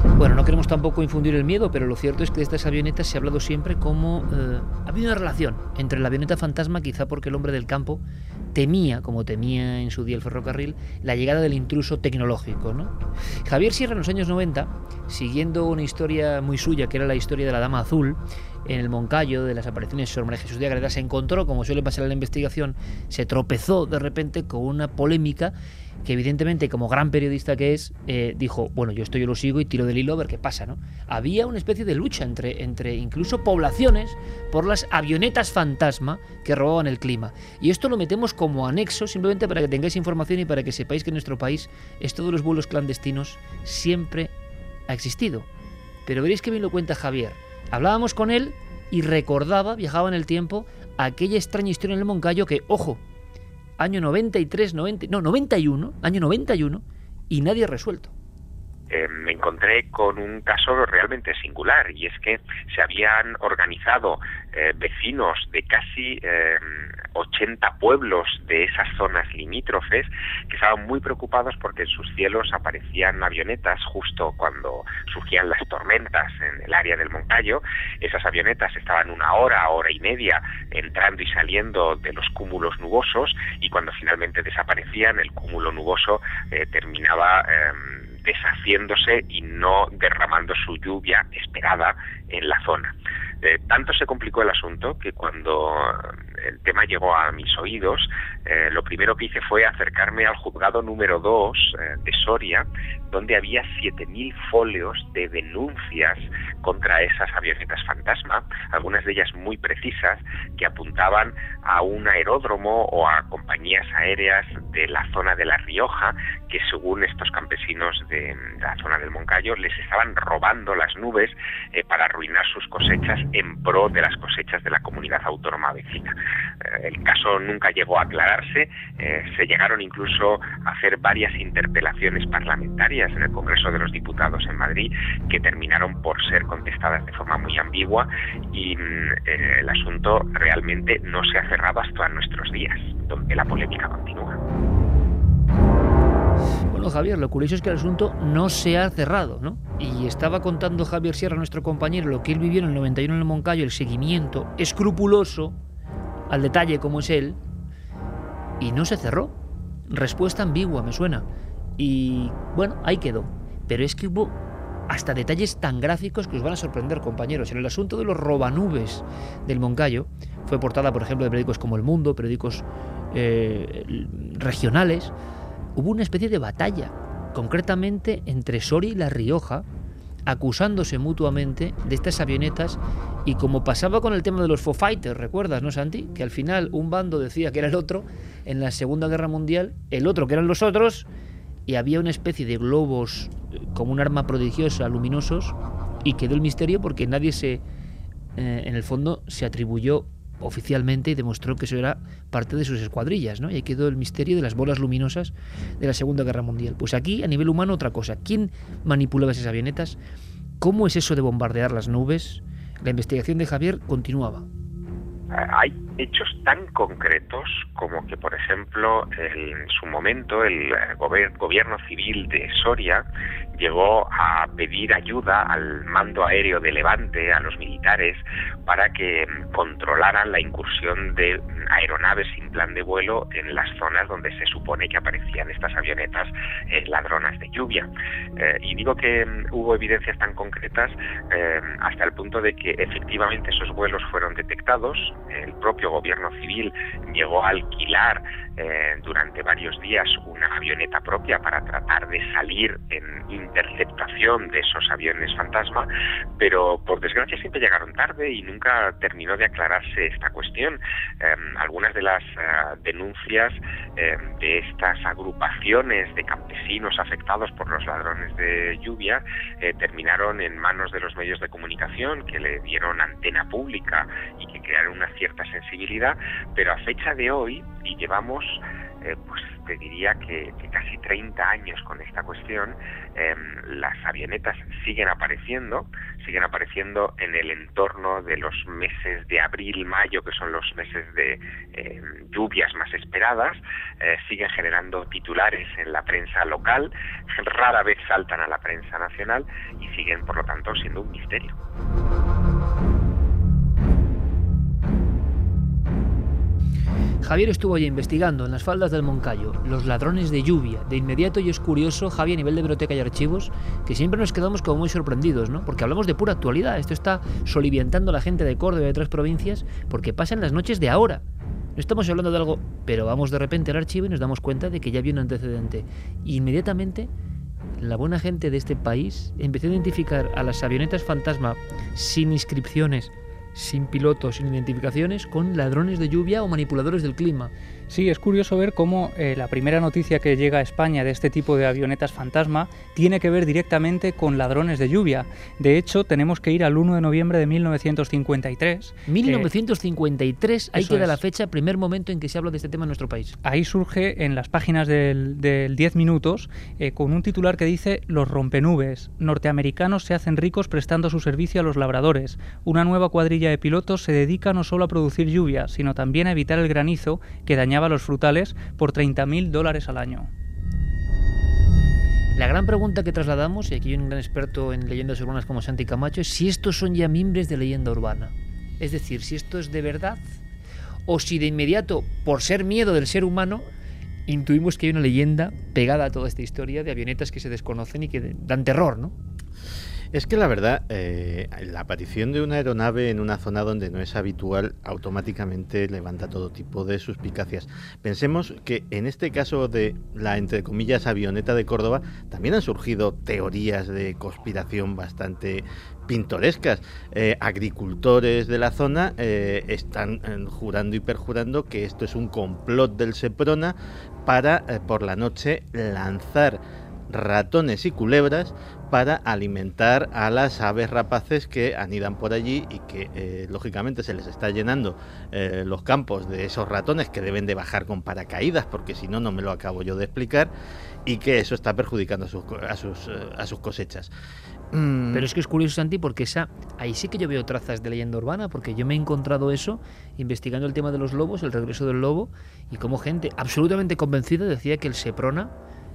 Bueno, no queremos tampoco infundir el miedo, pero lo cierto es que de estas avionetas se ha hablado siempre como... Eh, ha habido una relación entre la avioneta fantasma, quizá porque el hombre del campo temía, como temía en su día el ferrocarril, la llegada del intruso tecnológico, ¿no? Javier Sierra, en los años noventa, siguiendo una historia muy suya, que era la historia de la Dama Azul, en el Moncayo, de las apariciones de Sor María Jesús de Ágreda, se encontró, como suele pasar en la investigación, se tropezó de repente con una polémica que evidentemente, como gran periodista que es, eh, dijo, bueno, yo esto yo lo sigo y tiro del hilo a ver qué pasa, ¿no? Había una especie de lucha entre, entre incluso poblaciones por las avionetas fantasma que robaban el clima. Y esto lo metemos como anexo, simplemente para que tengáis información y para que sepáis que en nuestro país esto de los vuelos clandestinos siempre ha existido. Pero veréis que bien lo cuenta Javier. Hablábamos con él y recordaba, viajaba en el tiempo, aquella extraña historia en el Moncayo que, ojo, año noventa y tres, noventa, no, noventa y uno, año noventa y uno, y nadie ha resuelto. Eh, me encontré con un caso realmente singular, y es que se habían organizado eh, vecinos de casi eh, ochenta pueblos de esas zonas limítrofes que estaban muy preocupados porque en sus cielos aparecían avionetas justo cuando surgían las tormentas en el área del Moncayo. Esas avionetas estaban una hora, hora y media entrando y saliendo de los cúmulos nubosos, y cuando finalmente desaparecían, el cúmulo nuboso eh, terminaba eh, deshaciéndose y no derramando su lluvia esperada en la zona. Eh, tanto se complicó el asunto que cuando el tema llegó a mis oídos, eh, lo primero que hice fue acercarme al juzgado número dos eh, de Soria, donde había siete mil folios de denuncias contra esas avionetas fantasma, algunas de ellas muy precisas, que apuntaban a un aeródromo o a compañías aéreas de la zona de La Rioja, que según estos campesinos de, de la zona del Moncayo les estaban robando las nubes eh, para arruinar sus cosechas en pro de las cosechas de la comunidad autónoma vecina. Eh, el caso nunca llegó a aclararse, eh, se llegaron incluso a hacer varias interpelaciones parlamentarias en el Congreso de los Diputados en Madrid, que terminaron por ser contestadas de forma muy ambigua, y eh, el asunto realmente no se ha cerrado hasta nuestros días, donde la polémica continúa. Bueno, Javier, lo curioso es que el asunto no se ha cerrado, ¿no? Y estaba contando Javier Sierra, nuestro compañero, lo que él vivió en el noventa y uno en el Moncayo, el seguimiento escrupuloso, al detalle como es él, y no se cerró. Respuesta ambigua, me suena. Y bueno, ahí quedó. Pero es que hubo hasta detalles tan gráficos que os van a sorprender, compañeros. En el asunto de los robanubes del Moncayo, fue portada, por ejemplo, de periódicos como El Mundo, periódicos eh, regionales. Hubo una especie de batalla, concretamente entre Soria y La Rioja, acusándose mutuamente de estas avionetas, y como pasaba con el tema de los Foo Fighters, ¿recuerdas, no, Santi? Que al final un bando decía que era el otro, en la Segunda Guerra Mundial, el otro que eran los otros, y había una especie de globos como un arma prodigiosa, luminosos, y quedó el misterio porque nadie se, eh, en el fondo, se atribuyó oficialmente y demostró que eso era parte de sus escuadrillas, ¿no? Y ahí quedó el misterio de las bolas luminosas de la Segunda Guerra Mundial. Pues aquí, a nivel humano, otra cosa. ¿Quién manipulaba esas avionetas? ¿Cómo es eso de bombardear las nubes? La investigación de Javier continuaba. Hay hechos tan concretos como que, por ejemplo, en su momento el gober- gobierno civil de Soria llegó a pedir ayuda al mando aéreo de Levante, a los militares, para que controlaran la incursión de aeronaves sin plan de vuelo en las zonas donde se supone que aparecían estas avionetas eh, ladronas de lluvia. Eh, y digo que um, hubo evidencias tan concretas eh, hasta el punto de que efectivamente esos vuelos fueron detectados. El propio gobierno civil llegó a alquilar eh, durante varios días una avioneta propia para tratar de salir en interceptación de esos aviones fantasma, pero por desgracia siempre llegaron tarde y nunca terminó de aclararse esta cuestión. Eh, algunas de las uh, denuncias eh, de estas agrupaciones de campesinos afectados por los ladrones de lluvia eh, terminaron en manos de los medios de comunicación, que le dieron antena pública y que crearon una cierta sensibilidad, pero a fecha de hoy, y llevamos eh, pues te diría que, que casi treinta años con esta cuestión, eh, las avionetas siguen apareciendo, siguen apareciendo en el entorno de los meses de abril, mayo, que son los meses de eh, lluvias más esperadas, eh, siguen generando titulares en la prensa local, rara vez saltan a la prensa nacional y siguen, por lo tanto, siendo un misterio. Javier estuvo allí investigando en las faldas del Moncayo los ladrones de lluvia. De inmediato, y es curioso, Javi, a nivel de biblioteca y archivos, que siempre nos quedamos como muy sorprendidos, ¿no? Porque hablamos de pura actualidad. Esto está soliviantando a la gente de Córdoba y de otras provincias porque pasan las noches de ahora. No estamos hablando de algo, pero vamos de repente al archivo y nos damos cuenta de que ya había un antecedente. Y inmediatamente, la buena gente de este país empezó a identificar a las avionetas fantasma sin inscripciones, sin pilotos, sin identificaciones, con ladrones de lluvia o manipuladores del clima. Sí, es curioso ver cómo eh, la primera noticia que llega a España de este tipo de avionetas fantasma tiene que ver directamente con ladrones de lluvia. De hecho, tenemos que ir al uno de noviembre de mil novecientos cincuenta y tres. mil novecientos cincuenta y tres, eh, ahí queda es. la fecha, primer momento en que se habla de este tema en nuestro país. Ahí surge en las páginas del, del diez minutos eh, con un titular que dice: los rompenubes norteamericanos se hacen ricos prestando su servicio a los labradores. Una nueva cuadrilla de pilotos se dedica no solo a producir lluvia, sino también a evitar el granizo que dañaba a los frutales por treinta mil dólares al año. La gran pregunta que trasladamos, y aquí hay un gran experto en leyendas urbanas como Santi Camacho, es si estos son ya mimbres de leyenda urbana. Es decir, si esto es de verdad o si de inmediato, por ser miedo del ser humano, intuimos que hay una leyenda pegada a toda esta historia de avionetas que se desconocen y que dan terror, ¿no? Es que la verdad, eh, la aparición de una aeronave en una zona donde no es habitual automáticamente levanta todo tipo de suspicacias. Pensemos que en este caso de la, entre comillas, avioneta de Córdoba, también han surgido teorías de conspiración bastante pintorescas. Eh, agricultores de la zona eh, están eh, jurando y perjurando que esto es un complot del Seprona para, eh, por la noche, lanzar ratones y culebras para alimentar a las aves rapaces que anidan por allí y que eh, lógicamente se les está llenando eh, los campos de esos ratones que deben de bajar con paracaídas, porque si no, no me lo acabo yo de explicar, y que eso está perjudicando a sus, a sus, a sus cosechas. Mm. Pero es que es curioso, Santi, porque esa ahí sí que yo veo trazas de leyenda urbana, porque yo me he encontrado eso investigando el tema de los lobos, el regreso del lobo, y como gente absolutamente convencida decía que el Seprona,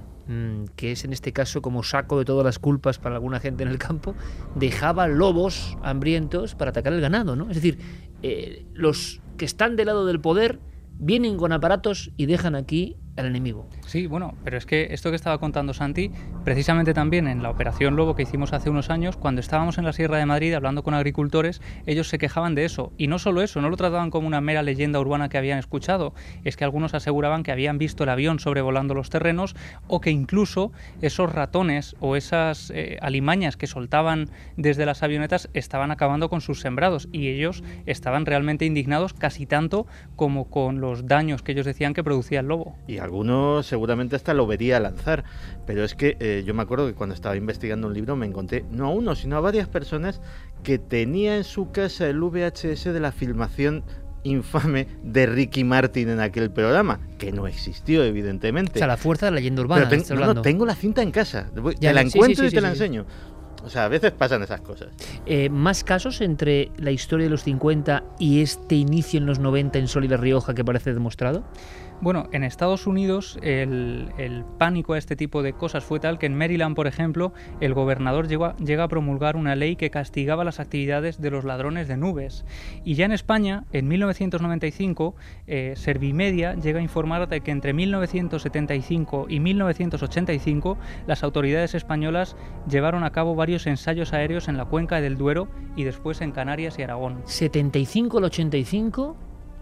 que es en este caso como saco de todas las culpas para alguna gente en el campo, dejaba lobos hambrientos para atacar el ganado, ¿no? Es decir, eh, los que están del lado del poder vienen con aparatos y dejan aquí al enemigo. Sí, bueno, pero es que esto que estaba contando Santi, precisamente también en la Operación Lobo que hicimos hace unos años, cuando estábamos en la Sierra de Madrid hablando con agricultores, ellos se quejaban de eso. Y no solo eso, no lo trataban como una mera leyenda urbana que habían escuchado, es que algunos aseguraban que habían visto el avión sobrevolando los terrenos, o que incluso esos ratones o esas eh, alimañas que soltaban desde las avionetas estaban acabando con sus sembrados, y ellos estaban realmente indignados, casi tanto como con los daños que ellos decían que producía el lobo. Y algunos seguramente hasta lo vería lanzar, pero es que eh, yo me acuerdo que cuando estaba investigando un libro me encontré no a uno, sino a varias personas que tenía en su casa el V H S de la filmación infame de Ricky Martin en aquel programa, que no existió, evidentemente. O sea, la fuerza de la leyenda urbana. Pero ten, no, no, tengo la cinta en casa, ya, te la sí, encuentro sí, sí, y sí, te la sí. enseño. O sea, a veces pasan esas cosas. Eh, ¿Más casos entre la historia de los cincuenta y este inicio en los noventa en Sol y La Rioja que parece demostrado? Bueno, en Estados Unidos el, el pánico a este tipo de cosas fue tal que en Maryland, por ejemplo, el gobernador llegó a, llega a promulgar una ley que castigaba las actividades de los ladrones de nubes. Y ya en España, en mil novecientos noventa y cinco, eh, Servimedia llega a informar de que entre mil novecientos setenta y cinco y mil novecientos ochenta y cinco las autoridades españolas llevaron a cabo varios ensayos aéreos en la cuenca del Duero y después en Canarias y Aragón. setenta y cinco al ochenta y cinco...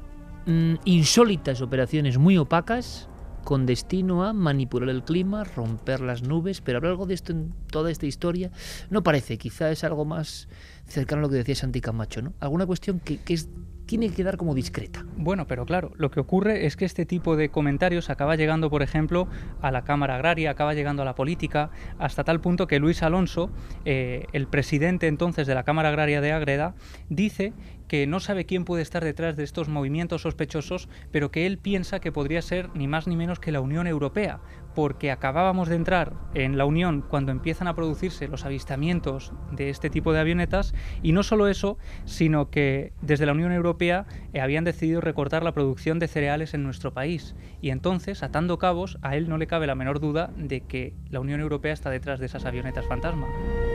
insólitas operaciones muy opacas con destino a manipular el clima, romper las nubes, pero ¿habrá algo de esto en toda esta historia? No parece, quizá es algo más cercano a lo que decía Santi Camacho, ¿no? Alguna cuestión que, que es, tiene que quedar como discreta. Bueno, pero claro, lo que ocurre es que este tipo de comentarios acaba llegando, por ejemplo, a la Cámara Agraria, acaba llegando a la política, hasta tal punto que Luis Alonso, eh, el presidente entonces de la Cámara Agraria de Ágreda, dice que no sabe quién puede estar detrás de estos movimientos sospechosos, pero que él piensa que podría ser ni más ni menos que la Unión Europea, porque acabábamos de entrar en la Unión cuando empiezan a producirse los avistamientos de este tipo de avionetas, y no solo eso, sino que desde la Unión Europea eh, habían decidido recortar la producción de cereales en nuestro país, y entonces, atando cabos, a él no le cabe la menor duda de que la Unión Europea está detrás de esas avionetas fantasma.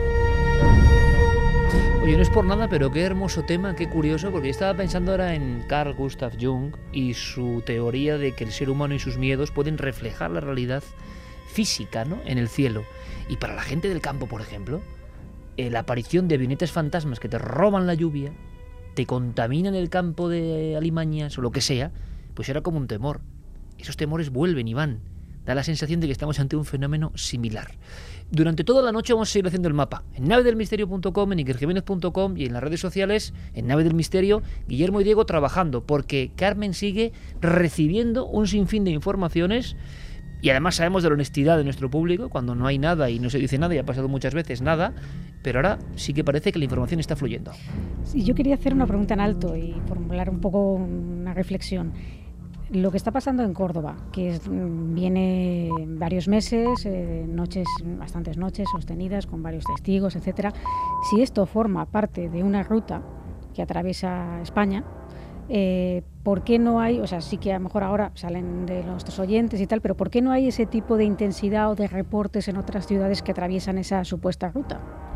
Oye, no es por nada, pero qué hermoso tema, qué curioso, porque yo estaba pensando ahora en Carl Gustav Jung y su teoría de que el ser humano y sus miedos pueden reflejar la realidad física, ¿no?, en el cielo. Y para la gente del campo, por ejemplo, eh, la aparición de avionetas fantasmas que te roban la lluvia, te contaminan el campo de alimañas o lo que sea, pues era como un temor. Esos temores vuelven y van. Da la sensación de que estamos ante un fenómeno similar. Durante toda la noche vamos a seguir haciendo el mapa. En nave del misterio punto com, en iker jiménez punto com y en las redes sociales, en Nave del Misterio, Guillermo y Diego trabajando, porque Carmen sigue recibiendo un sinfín de informaciones y además sabemos de la honestidad de nuestro público, cuando no hay nada y no se dice nada, y ha pasado muchas veces nada, pero ahora sí que parece que la información está fluyendo. Sí, yo quería hacer una pregunta en alto y formular un poco una reflexión. Lo que está pasando en Córdoba, que es, viene varios meses, eh, noches, bastantes noches sostenidas con varios testigos, etcétera. Si esto forma parte de una ruta que atraviesa España, eh, ¿por qué no hay, o sea, sí que a lo mejor ahora salen de nuestros oyentes y tal, pero ¿por qué no hay ese tipo de intensidad o de reportes en otras ciudades que atraviesan esa supuesta ruta?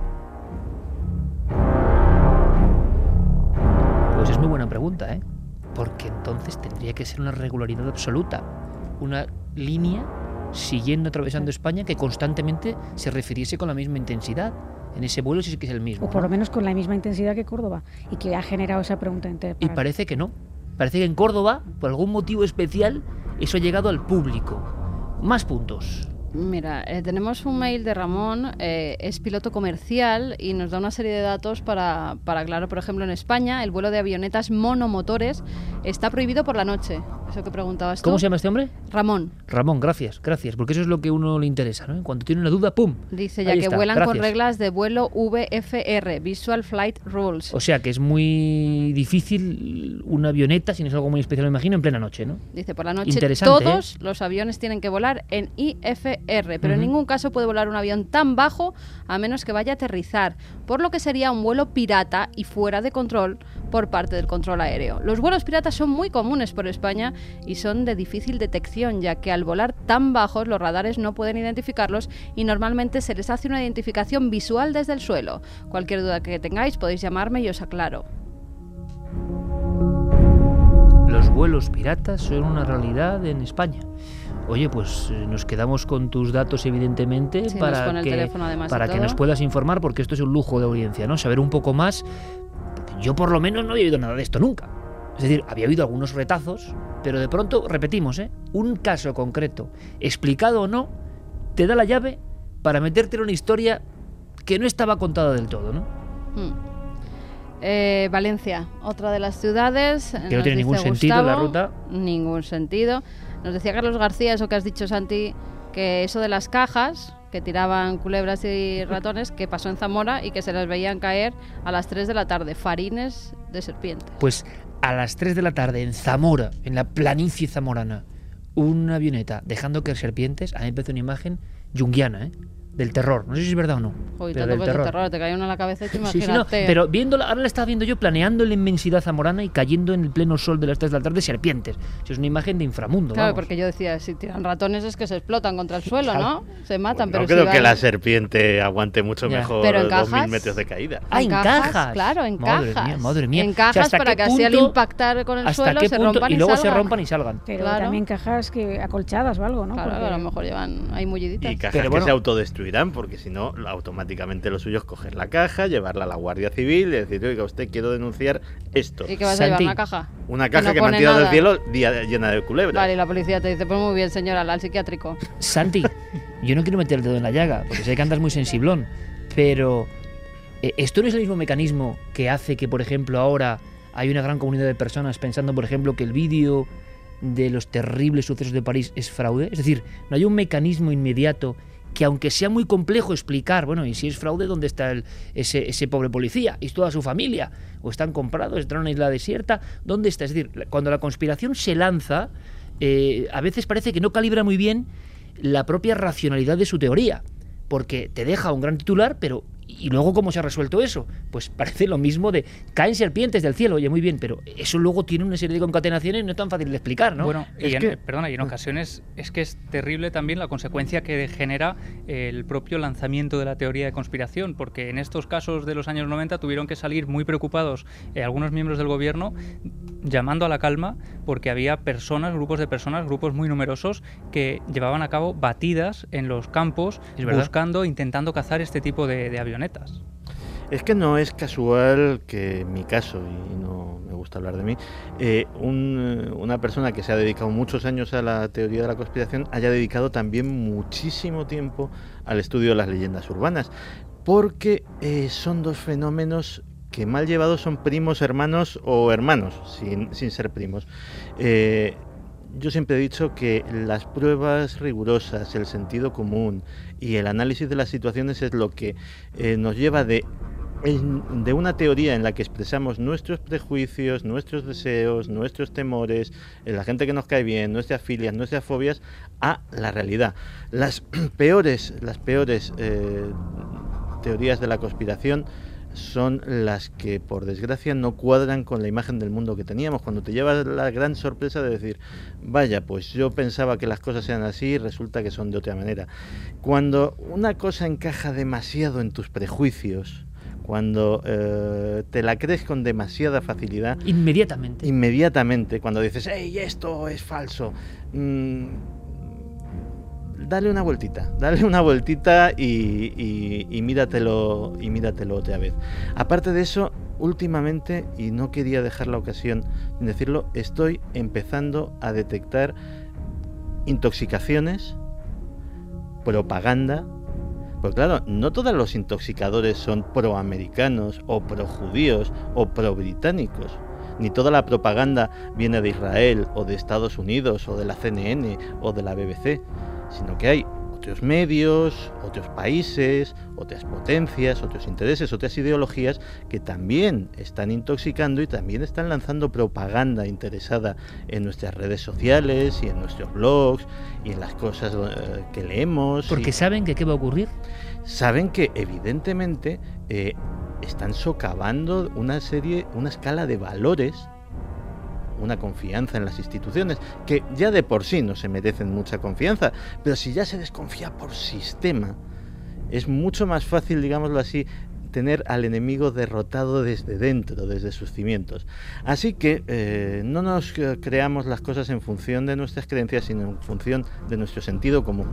Pues es muy buena pregunta, ¿eh? Porque entonces tendría que ser una regularidad absoluta, una línea siguiendo, atravesando España, que constantemente se refiriese con la misma intensidad. En ese vuelo sí que es el mismo. O por ¿no? lo menos con la misma intensidad que Córdoba, y que ha generado esa pregunta entera. Y parece que no. Parece que en Córdoba, por algún motivo especial, eso ha llegado al público. Más puntos. Mira, eh, tenemos un mail de Ramón, eh, es piloto comercial y nos da una serie de datos para, para aclarar. Por ejemplo, en España el vuelo de avionetas monomotores está prohibido por la noche. Eso que preguntabas tú. ¿Cómo se llama este hombre? Ramón. Ramón, gracias, gracias, porque eso es lo que a uno le interesa, ¿no? Cuando tiene una duda, ¡pum! Dice ya Ahí que está, vuelan gracias. con reglas de vuelo V F R, Visual Flight Rules. O sea que es muy difícil una avioneta, si no es algo muy especial, me imagino, en plena noche, ¿no? Dice, por la noche Interesante, todos ¿eh? los aviones tienen que volar en I F R, pero Uh-huh. en ningún caso puede volar un avión tan bajo a menos que vaya a aterrizar, por lo que sería un vuelo pirata y fuera de control por parte del control aéreo. Los vuelos piratas son muy comunes por España y son de difícil detección, ya que al volar tan bajos los radares no pueden identificarlos y normalmente se les hace una identificación visual desde el suelo. Cualquier duda que tengáis podéis llamarme y os aclaro. Los vuelos piratas son una realidad en España. Oye, pues eh, nos quedamos con tus datos, evidentemente, Sí, nos para, pone el que, teléfono además y para que todo. nos puedas informar, porque esto es un lujo de audiencia, ¿no? Saber un poco más, porque yo por lo menos no había oído nada de esto nunca. Es decir, había oído algunos retazos, pero de pronto, repetimos, ¿eh? Un caso concreto, explicado o no, te da la llave para meterte en una historia que no estaba contada del todo, ¿no? Hmm. Eh, Valencia, otra de las ciudades. Que no tiene ningún sentido la ruta. Ningún sentido. Nos decía Carlos García, eso que has dicho, Santi, que eso de las cajas que tiraban culebras y ratones, que pasó en Zamora y que se las veían caer a las tres de la tarde, farines de serpiente. Pues a las tres de la tarde en Zamora, en la planicie zamorana, una avioneta dejando caer serpientes, a mí me parece una imagen junguiana, ¿eh? Del terror. No sé si es verdad o no. Joder, pero tanto del pues de terror. terror, te cae uno en la cabeza y te Sí, imagínate. sí, no, pero viéndola, ahora la estaba viendo yo planeando en la inmensidad zamorana y cayendo en el pleno sol de las tres de la tarde serpientes. Eso es una imagen de inframundo. Claro, vamos. porque yo decía, si tiran ratones es que se explotan contra el suelo, Claro. ¿no? Se matan, No pero creo si que van- la serpiente aguante mucho Ya. mejor Pero en dos mil cajas. metros de caída. Ah, en en cajas, cajas. claro, en Madre cajas. mía, madre mía. En O sea, cajas ¿hasta para qué que así al punto- impactar con el ¿Hasta suelo qué se punto? rompan y, Y luego se salgan. rompan y salgan. Pero Claro. también cajas que acolchadas o algo, ¿no? Claro, Porque- a lo mejor llevan ahí mulliditas. Y cajas Pero que bueno. se autodestruirán, porque si no, automáticamente lo suyo es coger la caja, llevarla a la Guardia Civil y decir, oiga, usted quiero denunciar esto. ¿Y qué vas a llevar? Santi, ¿Una caja? Una caja no que me han pone tirado del nada. cielo día- llena de culebras. Vale, y la policía te dice, pues muy bien, señora, al psiquiátrico. Santi, yo no quiero meter el dedo en la llaga, porque sé que andas muy sensiblón, pero eh, ¿esto no es el mismo mecanismo que hace que, por ejemplo, ahora hay una gran comunidad de personas pensando, por ejemplo, que el vídeo de los terribles sucesos de París es fraude? Es decir, ¿no hay un mecanismo inmediato que aunque sea muy complejo explicar, bueno, y si es fraude, ¿dónde está el, ese, ese pobre policía? ¿Y toda su familia? ¿O están comprados? ¿Están en una isla desierta? ¿Dónde está? Es decir, cuando la conspiración se lanza, eh, a veces parece que no calibra muy bien la propia racionalidad de su teoría, porque te deja un gran titular, pero ¿y luego cómo se ha resuelto eso? Pues parece lo mismo de caen serpientes del cielo, oye, muy bien, pero eso luego tiene una serie de concatenaciones y no es tan fácil de explicar, ¿no? Bueno, y es en, que... perdona, y en ocasiones es que es terrible también la consecuencia que genera el propio lanzamiento de la teoría de conspiración, porque en estos casos de los años noventa tuvieron que salir muy preocupados eh, algunos miembros del gobierno llamando a la calma porque había personas, grupos de personas, grupos muy numerosos que llevaban a cabo batidas en los campos buscando, intentando cazar este tipo de, de avionetas. Es que no es casual que en mi caso, y no me gusta hablar de mí, eh, un, una persona que se ha dedicado muchos años a la teoría de la conspiración haya dedicado también muchísimo tiempo al estudio de las leyendas urbanas, porque eh, son dos fenómenos que mal llevados son primos, hermanos o hermanos, sin, sin ser primos. Eh, yo siempre he dicho que las pruebas rigurosas, el sentido común y el análisis de las situaciones es lo que eh, nos lleva de, de una teoría en la que expresamos nuestros prejuicios, nuestros deseos, nuestros temores, la gente que nos cae bien, nuestras filias, nuestras fobias, a la realidad. Las peores, las peores eh, teorías de la conspiración son las que, por desgracia, no cuadran con la imagen del mundo que teníamos, cuando te llevas la gran sorpresa de decir, vaya, pues yo pensaba que las cosas eran así y resulta que son de otra manera. Cuando una cosa encaja demasiado en tus prejuicios, cuando eh, te la crees con demasiada facilidad... Inmediatamente. Inmediatamente, cuando dices, ¡hey, esto es falso! Mmm, dale una vueltita, dale una vueltita y, y, y míratelo y míratelo otra vez. Aparte de eso, últimamente, y no quería dejar la ocasión de decirlo, estoy empezando a detectar intoxicaciones, propaganda. Pues claro, no todos los intoxicadores son proamericanos o projudíos o probritánicos. Ni toda la propaganda viene de Israel o de Estados Unidos o de la C N N o de la B B C, sino que hay otros medios, otros países, otras potencias, otros intereses, otras ideologías que también están intoxicando y también están lanzando propaganda interesada en nuestras redes sociales y en nuestros blogs y en las cosas eh, que leemos. Porque y... saben que qué va a ocurrir. Saben que evidentemente eh, están socavando una serie, una escala de valores, una confianza en las instituciones, que ya de por sí no se merecen mucha confianza, pero si ya se desconfía por sistema, es mucho más fácil, digámoslo así, tener al enemigo derrotado desde dentro, desde sus cimientos. Así que eh, no nos creamos las cosas en función de nuestras creencias, sino en función de nuestro sentido común.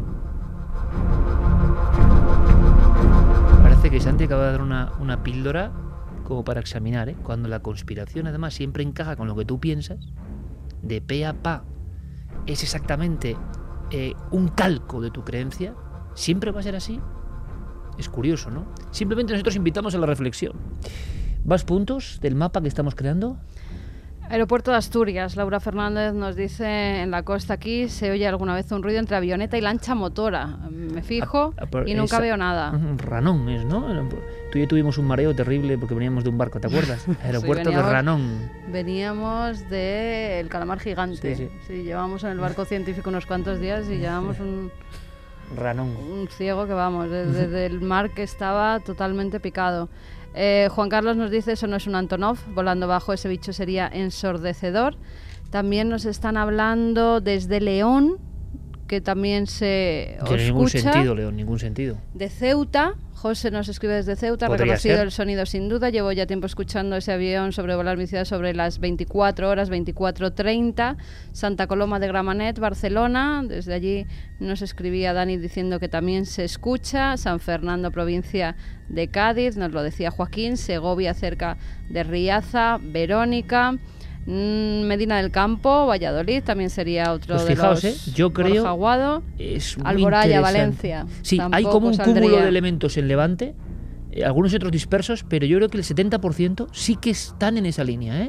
Parece que Santi acaba de dar una, una píldora como para examinar, ¿eh? Cuando la conspiración además siempre encaja con lo que tú piensas, de pe a pa, es exactamente eh, un calco de tu creencia, siempre va a ser así. Es curioso, ¿no? Simplemente nosotros invitamos a la reflexión. ¿Vas puntos del mapa que estamos creando? Aeropuerto de Asturias. Laura Fernández nos dice, en la costa aquí se oye alguna vez un ruido entre avioneta y lancha motora. Me fijo a, a, y nunca esa, veo nada. Un ranón es, ¿no? Tú y yo tuvimos un mareo terrible porque veníamos de un barco, ¿te acuerdas? Aeropuerto sí, de Ranón. Veníamos de El Calamar Gigante. Sí, sí. Sí, llevamos en el barco científico unos cuantos días y llevamos un... Ranón. Un ciego que vamos, desde, desde el mar que estaba totalmente picado. Eh, Juan Carlos nos dice, eso no es un Antonov, volando bajo ese bicho sería ensordecedor. También nos están hablando desde León, que también se escucha. Tiene ningún sentido, León, ningún sentido. De Ceuta, José nos escribe desde Ceuta, reconocido el sonido sin duda. Llevo ya tiempo escuchando ese avión sobrevolar mi ciudad sobre las veinticuatro horas, veinticuatro treinta. Santa Coloma de Gramenet, Barcelona. Desde allí nos escribía Dani diciendo que también se escucha. San Fernando, provincia de Cádiz, nos lo decía Joaquín. Segovia, cerca de Riaza. Verónica. Medina del Campo, Valladolid, también sería otro pues de fijaos, los... ¿eh? Yo creo Jaguado, es muy Alboraya, Valencia. Sí, hay como un saldría. cúmulo de elementos en Levante, eh, algunos otros dispersos, pero yo creo que el setenta por ciento sí que están en esa línea, ¿eh?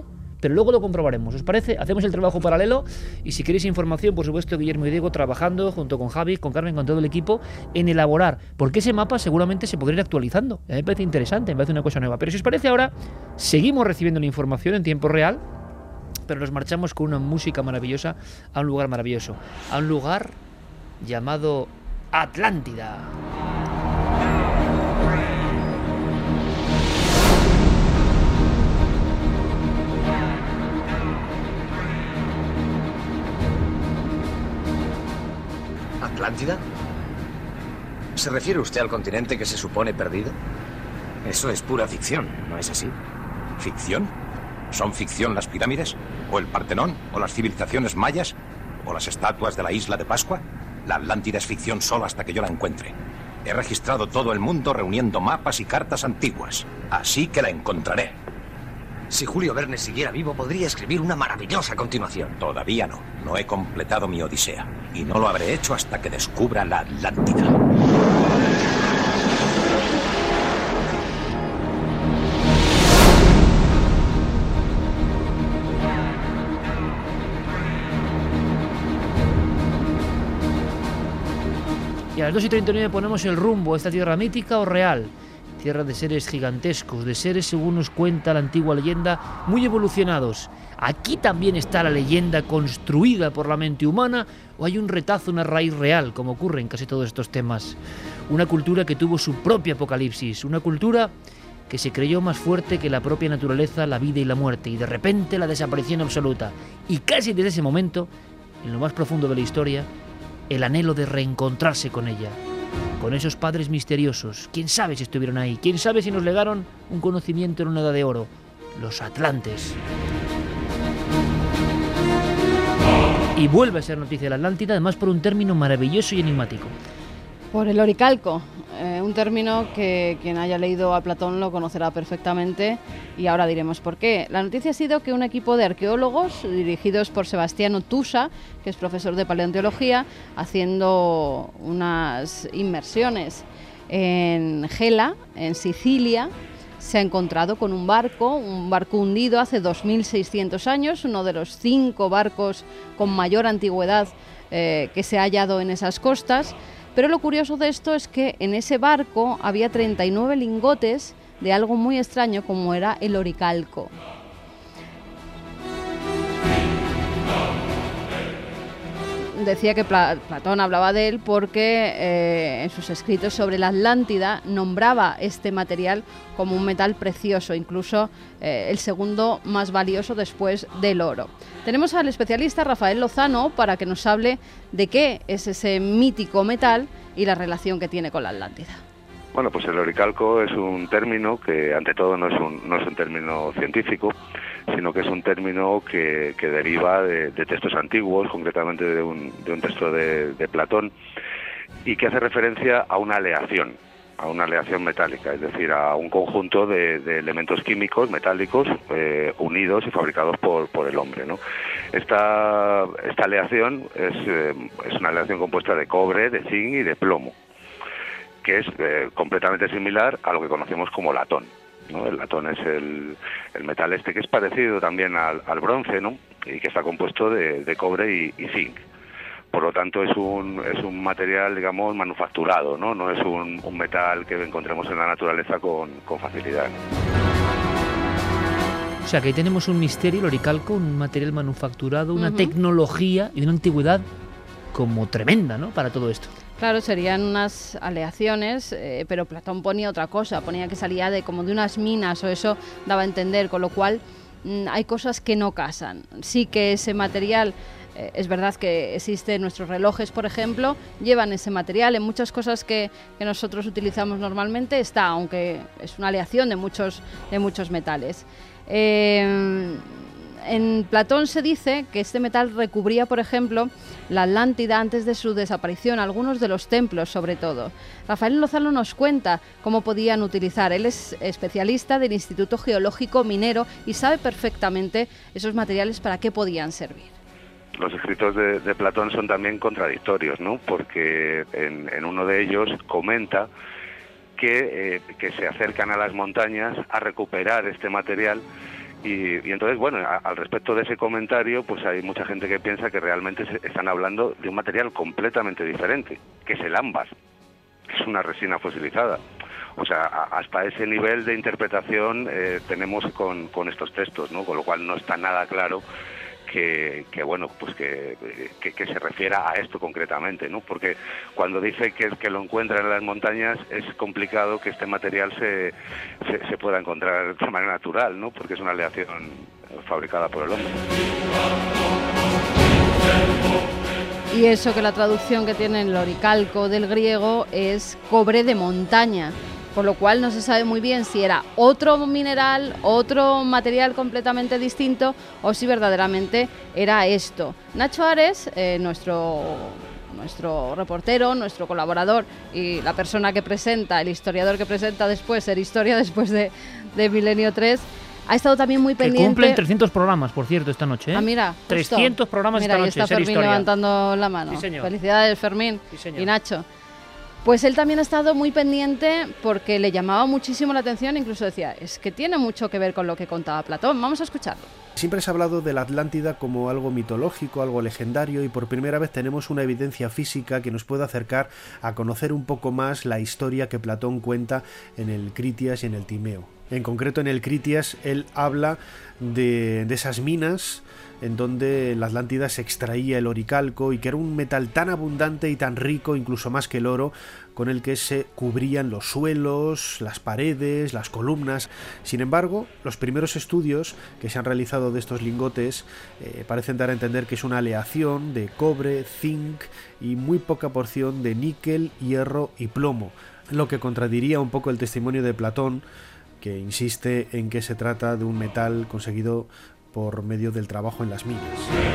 pero luego lo comprobaremos. ¿Os parece? Hacemos el trabajo paralelo y si queréis información, por supuesto, Guillermo y Diego trabajando junto con Javi, con Carmen, con todo el equipo en elaborar, porque ese mapa seguramente se podría ir actualizando. A mí me parece interesante, me parece una cosa nueva. Pero si os parece ahora, seguimos recibiendo la información en tiempo real, pero nos marchamos con una música maravillosa a un lugar maravilloso, a un lugar llamado Atlántida. ¿Atlántida? ¿Se refiere usted al continente que se supone perdido? Eso es pura ficción, ¿no es así? ¿Ficción? ¿Son ficción las pirámides? ¿O el Partenón? ¿O las civilizaciones mayas? ¿O las estatuas de la isla de Pascua? La Atlántida es ficción solo hasta que yo la encuentre. He registrado todo el mundo reuniendo mapas y cartas antiguas. Así que la encontraré. Si Julio Verne siguiera vivo, podría escribir una maravillosa continuación. Todavía no. No he completado mi odisea. Y no lo habré hecho hasta que descubra la Atlántida. Y a las dos y treinta y nueve ponemos el rumbo a esta tierra mítica o real. Tierra de seres gigantescos, de seres, según nos cuenta la antigua leyenda, muy evolucionados. ¿Aquí también está la leyenda construida por la mente humana o hay un retazo, una raíz real, como ocurre en casi todos estos temas? Una cultura que tuvo su propio apocalipsis, una cultura que se creyó más fuerte que la propia naturaleza, la vida y la muerte, y de repente la desaparición absoluta. Y casi desde ese momento, en lo más profundo de la historia, el anhelo de reencontrarse con ella, con esos padres misteriosos. ¿Quién sabe si estuvieron ahí? ¿Quién sabe si nos legaron un conocimiento en una edad de oro? Los atlantes. Y vuelve a ser noticia de la Atlántida, además por un término maravilloso y enigmático. Por el oricalco, eh, un término que quien haya leído a Platón lo conocerá perfectamente y ahora diremos por qué. La noticia ha sido que un equipo de arqueólogos dirigidos por Sebastiano Tusa, que es profesor de paleontología, haciendo unas inmersiones en Gela, en Sicilia, se ha encontrado con un barco, un barco hundido hace dos mil seiscientos años, uno de los cinco barcos con mayor antigüedad eh, que se ha hallado en esas costas. Pero lo curioso de esto es que en ese barco había treinta y nueve lingotes de algo muy extraño como era el oricalco. Decía que Pla- Platón hablaba de él porque eh, en sus escritos sobre la Atlántida nombraba este material como un metal precioso, incluso eh, el segundo más valioso después del oro. Tenemos al especialista Rafael Lozano para que nos hable de qué es ese mítico metal y la relación que tiene con la Atlántida. Bueno, pues el oricalco es un término que ante todo no es un, no es un término científico, sino que es un término que, que deriva de, de textos antiguos, concretamente de un, de un texto de, de Platón, y que hace referencia a una aleación, a una aleación metálica, es decir, a un conjunto de, de elementos químicos metálicos eh, unidos y fabricados por, por el hombre, ¿no? Esta, esta aleación es, eh, es una aleación compuesta de cobre, de zinc y de plomo, que es eh, completamente similar a lo que conocemos como latón, ¿no? El latón es el, el metal este que es parecido también al, al bronce, ¿no? Y que está compuesto de, de cobre y, y zinc. Por lo tanto, es un, es un material, digamos, manufacturado, ¿no? No es un, un metal que encontremos en la naturaleza con, con facilidad, ¿no? O sea, que ahí tenemos un misterio, el oricalco, un material manufacturado, una Uh-huh. tecnología y una antigüedad como tremenda, ¿no?, para todo esto. Claro, serían unas aleaciones, eh, pero Platón ponía otra cosa, ponía que salía de como de unas minas o eso daba a entender, con lo cual mmm, hay cosas que no casan. Sí que ese material, eh, es verdad que existe, nuestros relojes, por ejemplo, llevan ese material, en muchas cosas que, que nosotros utilizamos normalmente está, aunque es una aleación de muchos, de muchos metales. Eh, En Platón se dice que este metal recubría, por ejemplo, la Atlántida antes de su desaparición, algunos de los templos sobre todo. Rafael Lozano nos cuenta cómo podían utilizar. Él es especialista del Instituto Geológico Minero y sabe perfectamente esos materiales para qué podían servir. Los escritos de, de Platón son también contradictorios, ¿no? Porque en, en uno de ellos comenta que, eh, que se acercan a las montañas a recuperar este material Y, y entonces, bueno, a, al respecto de ese comentario, pues hay mucha gente que piensa que realmente se, están hablando de un material completamente diferente, que es el ámbar, que es una resina fosilizada. O sea, a, hasta ese nivel de interpretación eh, tenemos con, con estos textos, ¿no? Con lo cual no está nada claro que, que bueno, pues que, que, que se refiera a esto concretamente, ¿no? Porque cuando dice que, que lo encuentran en las montañas, es complicado que este material se, se, se pueda encontrar de manera natural, ¿no? Porque es una aleación fabricada por el hombre. Y eso, que la traducción que tiene el oricalco del griego es cobre de montaña, por lo cual no se sabe muy bien si era otro mineral, otro material completamente distinto, o si verdaderamente era esto. Nacho Ares, eh, nuestro, nuestro reportero, nuestro colaborador y la persona que presenta, el historiador que presenta después, Ser Historia, después de, de Milenio tres, ha estado también muy pendiente. Que cumplen trescientos programas, por cierto, esta noche, ¿eh? Ah, mira, trescientos programas mira, esta noche. Mira, está Fermín levantando la mano. Sí, señor. Felicidades, Fermín. Sí, señor. Y Nacho. Pues él también ha estado muy pendiente porque le llamaba muchísimo la atención, incluso decía, es que tiene mucho que ver con lo que contaba Platón. Vamos a escucharlo. Siempre se ha hablado de la Atlántida como algo mitológico, algo legendario, y por primera vez tenemos una evidencia física que nos puede acercar a conocer un poco más la historia que Platón cuenta en el Critias y en el Timeo. En concreto, en el Critias él habla de, de esas minas en donde la Atlántida se extraía el oricalco y que era un metal tan abundante y tan rico, incluso más que el oro, con el que se cubrían los suelos, las paredes, las columnas. Sin embargo, los primeros estudios que se han realizado de estos lingotes eh, parecen dar a entender que es una aleación de cobre, zinc y muy poca porción de níquel, hierro y plomo, lo que contradiría un poco el testimonio de Platón, que insiste en que se trata de un metal conseguido por medio del trabajo en las minas.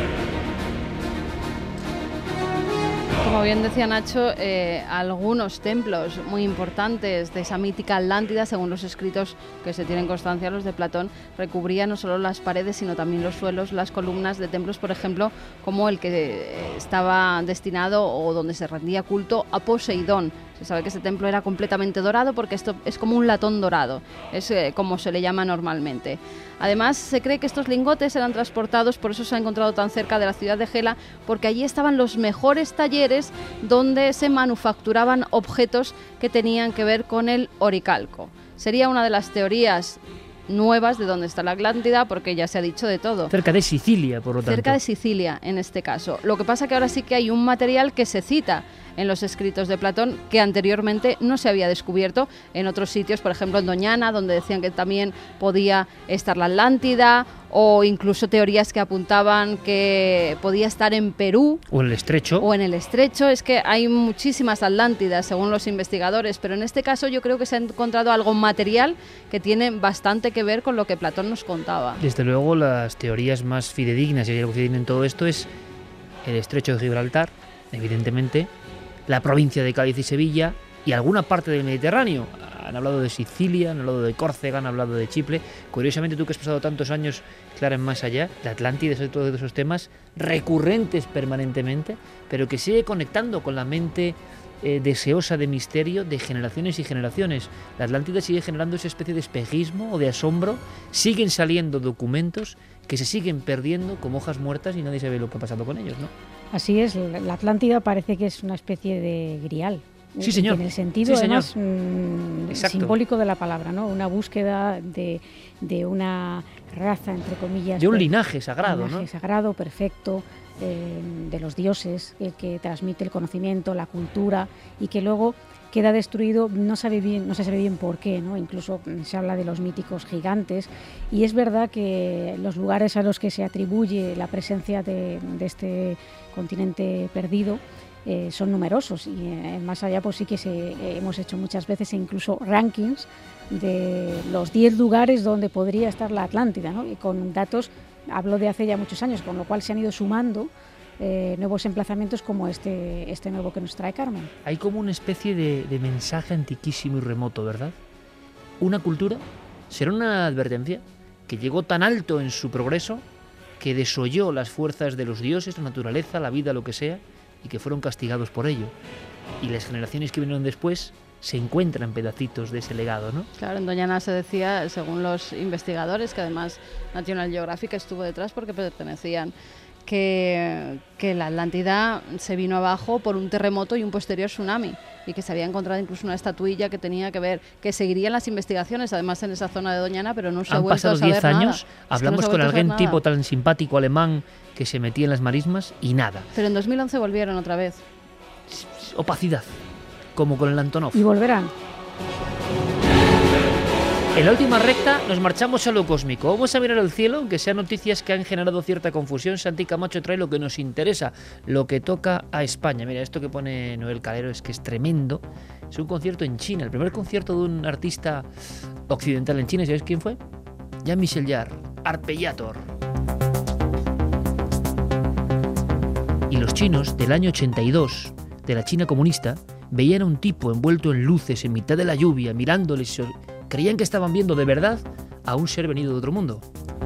Como bien decía Nacho, eh, algunos templos muy importantes de esa mítica Atlántida, según los escritos que se tienen constancia, los de Platón, recubrían no solo las paredes, sino también los suelos, las columnas de templos, por ejemplo, como el que estaba destinado o donde se rendía culto a Poseidón. Se sabe que ese templo era completamente dorado porque esto es como un latón dorado, es eh, como se le llama normalmente. Además, se cree que estos lingotes eran transportados, por eso se ha encontrado tan cerca de la ciudad de Gela, porque allí estaban los mejores talleres donde se manufacturaban objetos que tenían que ver con el oricalco. Sería una de las teorías nuevas de dónde está la Atlántida, porque ya se ha dicho de todo. Cerca de Sicilia, por lo tanto. Cerca de Sicilia, en este caso. Lo que pasa que ahora sí que hay un material que se cita en los escritos de Platón que anteriormente no se había descubierto en otros sitios, por ejemplo en Doñana, donde decían que también podía estar la Atlántida, o incluso teorías que apuntaban que podía estar en Perú. O en el Estrecho. O en el Estrecho. Es que hay muchísimas Atlántidas, según los investigadores, pero en este caso yo creo que se ha encontrado algo material que tiene bastante que ver con lo que Platón nos contaba. Desde luego, las teorías más fidedignas y algo que tienen todo esto es el Estrecho de Gibraltar, evidentemente, la provincia de Cádiz y Sevilla y alguna parte del Mediterráneo. Han hablado de Sicilia, han hablado de Córcega, han hablado de Chipre. Curiosamente, tú que has pasado tantos años, Clara, en Más Allá, la Atlántida es otro de esos temas recurrentes permanentemente, pero que sigue conectando con la mente eh, deseosa de misterio de generaciones y generaciones. La Atlántida sigue generando esa especie de espejismo o de asombro. Siguen saliendo documentos que se siguen perdiendo como hojas muertas y nadie sabe lo que ha pasado con ellos, ¿no? Así es, la Atlántida parece que es una especie de grial. Sí, señor. En el sentido, sí, además, mmm, simbólico de la palabra, ¿no? Una búsqueda de, de una raza, entre comillas. De un linaje sagrado, un linaje ¿no? sagrado, perfecto, eh, de los dioses, el que transmite el conocimiento, la cultura, y que luego queda destruido, no sabe bien, no se sabe bien por qué, ¿no? Incluso se habla de los míticos gigantes, y es verdad que los lugares a los que se atribuye la presencia de, de este continente perdido eh, son numerosos, y eh, Más Allá pues sí que se, eh, hemos hecho muchas veces incluso rankings de los diez lugares donde podría estar la Atlántida, ¿no? Y con datos, hablo de hace ya muchos años, con lo cual se han ido sumando Eh, nuevos emplazamientos como este, este nuevo que nos trae Carmen. Hay como una especie de, de mensaje antiquísimo y remoto, ¿verdad? Una cultura, será una advertencia, que llegó tan alto en su progreso que desoyó las fuerzas de los dioses, la naturaleza, la vida, lo que sea, y que fueron castigados por ello. Y las generaciones que vinieron después se encuentran pedacitos de ese legado, ¿no? Claro, en Doñana se decía, según los investigadores, que además National Geographic estuvo detrás porque pertenecían, que, que la Atlántida se vino abajo por un terremoto y un posterior tsunami, y que se había encontrado incluso una estatuilla que tenía que ver, que seguirían las investigaciones, además en esa zona de Doñana, pero no se ha vuelto a saber nada. Han pasado diez años, hablamos es que no con algún tipo tan simpático alemán que se metía en las marismas y nada. Pero en dos mil once volvieron otra vez. Opacidad, como con el Antonov. Y volverán. En la última recta nos marchamos a lo cósmico. Vamos a mirar al cielo, aunque sean noticias que han generado cierta confusión. Santi Camacho trae lo que nos interesa, lo que toca a España. Mira, esto que pone Noel Calero es que es tremendo. Es un concierto en China, el primer concierto de un artista occidental en China. ¿Sabes quién fue? Jean-Michel Jarre, Arpeggiator. Y los chinos del año ochenta y dos, de la China comunista, veían a un tipo envuelto en luces en mitad de la lluvia, mirándoles. Creían que estaban viendo de verdad a un ser venido de otro mundo.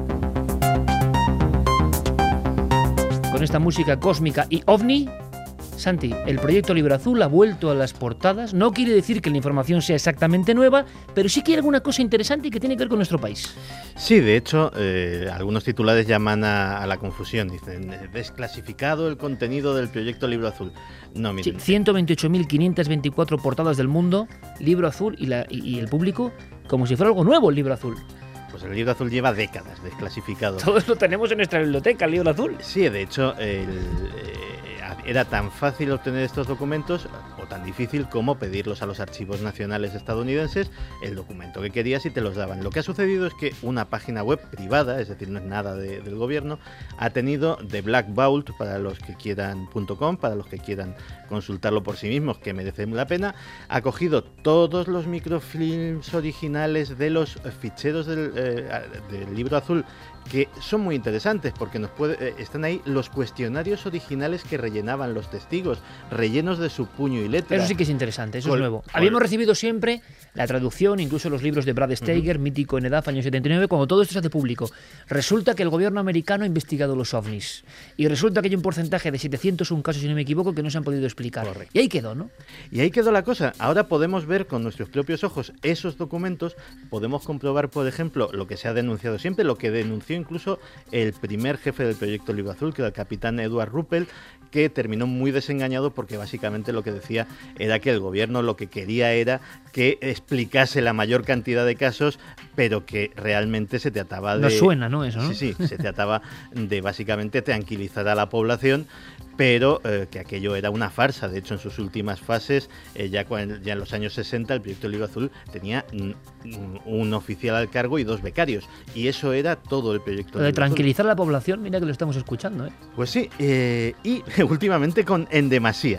Con esta música cósmica y ovni, Santi, el proyecto Libro Azul ha vuelto a las portadas. No quiere decir que la información sea exactamente nueva, pero sí que hay alguna cosa interesante y que tiene que ver con nuestro país. Sí, de hecho, eh, algunos titulares llaman a, a la confusión. Dicen, desclasificado el contenido del proyecto Libro Azul. No, miren. Sí, ciento veintiocho mil quinientas veinticuatro portadas del mundo, Libro Azul y, la, y, y el público, como si fuera algo nuevo el Libro Azul. Pues el Libro Azul lleva décadas desclasificado. Todos lo tenemos en nuestra biblioteca, el Libro Azul. Sí, de hecho, el, eh, era tan fácil obtener estos documentos, o tan difícil como pedirlos a los archivos nacionales estadounidenses, el documento que querías y te los daban. Lo que ha sucedido es que una página web privada, es decir, no es nada de, del gobierno, ha tenido The Black Vault, para los que quieran .com, para los que quieran consultarlo por sí mismos, que merece la pena, ha cogido todos los microfilms originales de los ficheros del, eh, del Libro Azul, que son muy interesantes porque nos puede, eh, están ahí los cuestionarios originales que rellenaban los testigos, rellenos de su puño y letra. Eso sí que es interesante, eso Col- es nuevo. col- Habíamos recibido siempre la traducción, incluso los libros de Brad Steiger, uh-huh. mítico en EDAF, año setenta y nueve, cuando todo esto se hace público. Resulta que el gobierno americano ha investigado los ovnis y resulta que hay un porcentaje de setecientos uno casos, si no me equivoco, que no se han podido explicar. Correcto. Y ahí quedó, ¿no? Y ahí quedó la cosa. Ahora podemos ver con nuestros propios ojos esos documentos, podemos comprobar, por ejemplo, lo que se ha denunciado siempre, lo que denunció incluso el primer jefe del proyecto Libro Azul, que era el capitán Edward Ruppel, que terminó muy desengañado porque básicamente lo que decía era que el gobierno lo que quería era que explicase la mayor cantidad de casos, pero que realmente se trataba de... No suena, ¿no? Eso, ¿no? Sí, sí, se trataba de básicamente tranquilizar a la población, pero eh, que aquello era una farsa. De hecho, en sus últimas fases, eh, ya, ya en los años sesenta, el proyecto Libro Azul tenía mm, un oficial al cargo y dos becarios, y eso era todo el proyecto Lo de Libro tranquilizar Azul. a la población, mira que lo estamos escuchando, ¿eh? Pues sí, eh, y últimamente con En Demasía.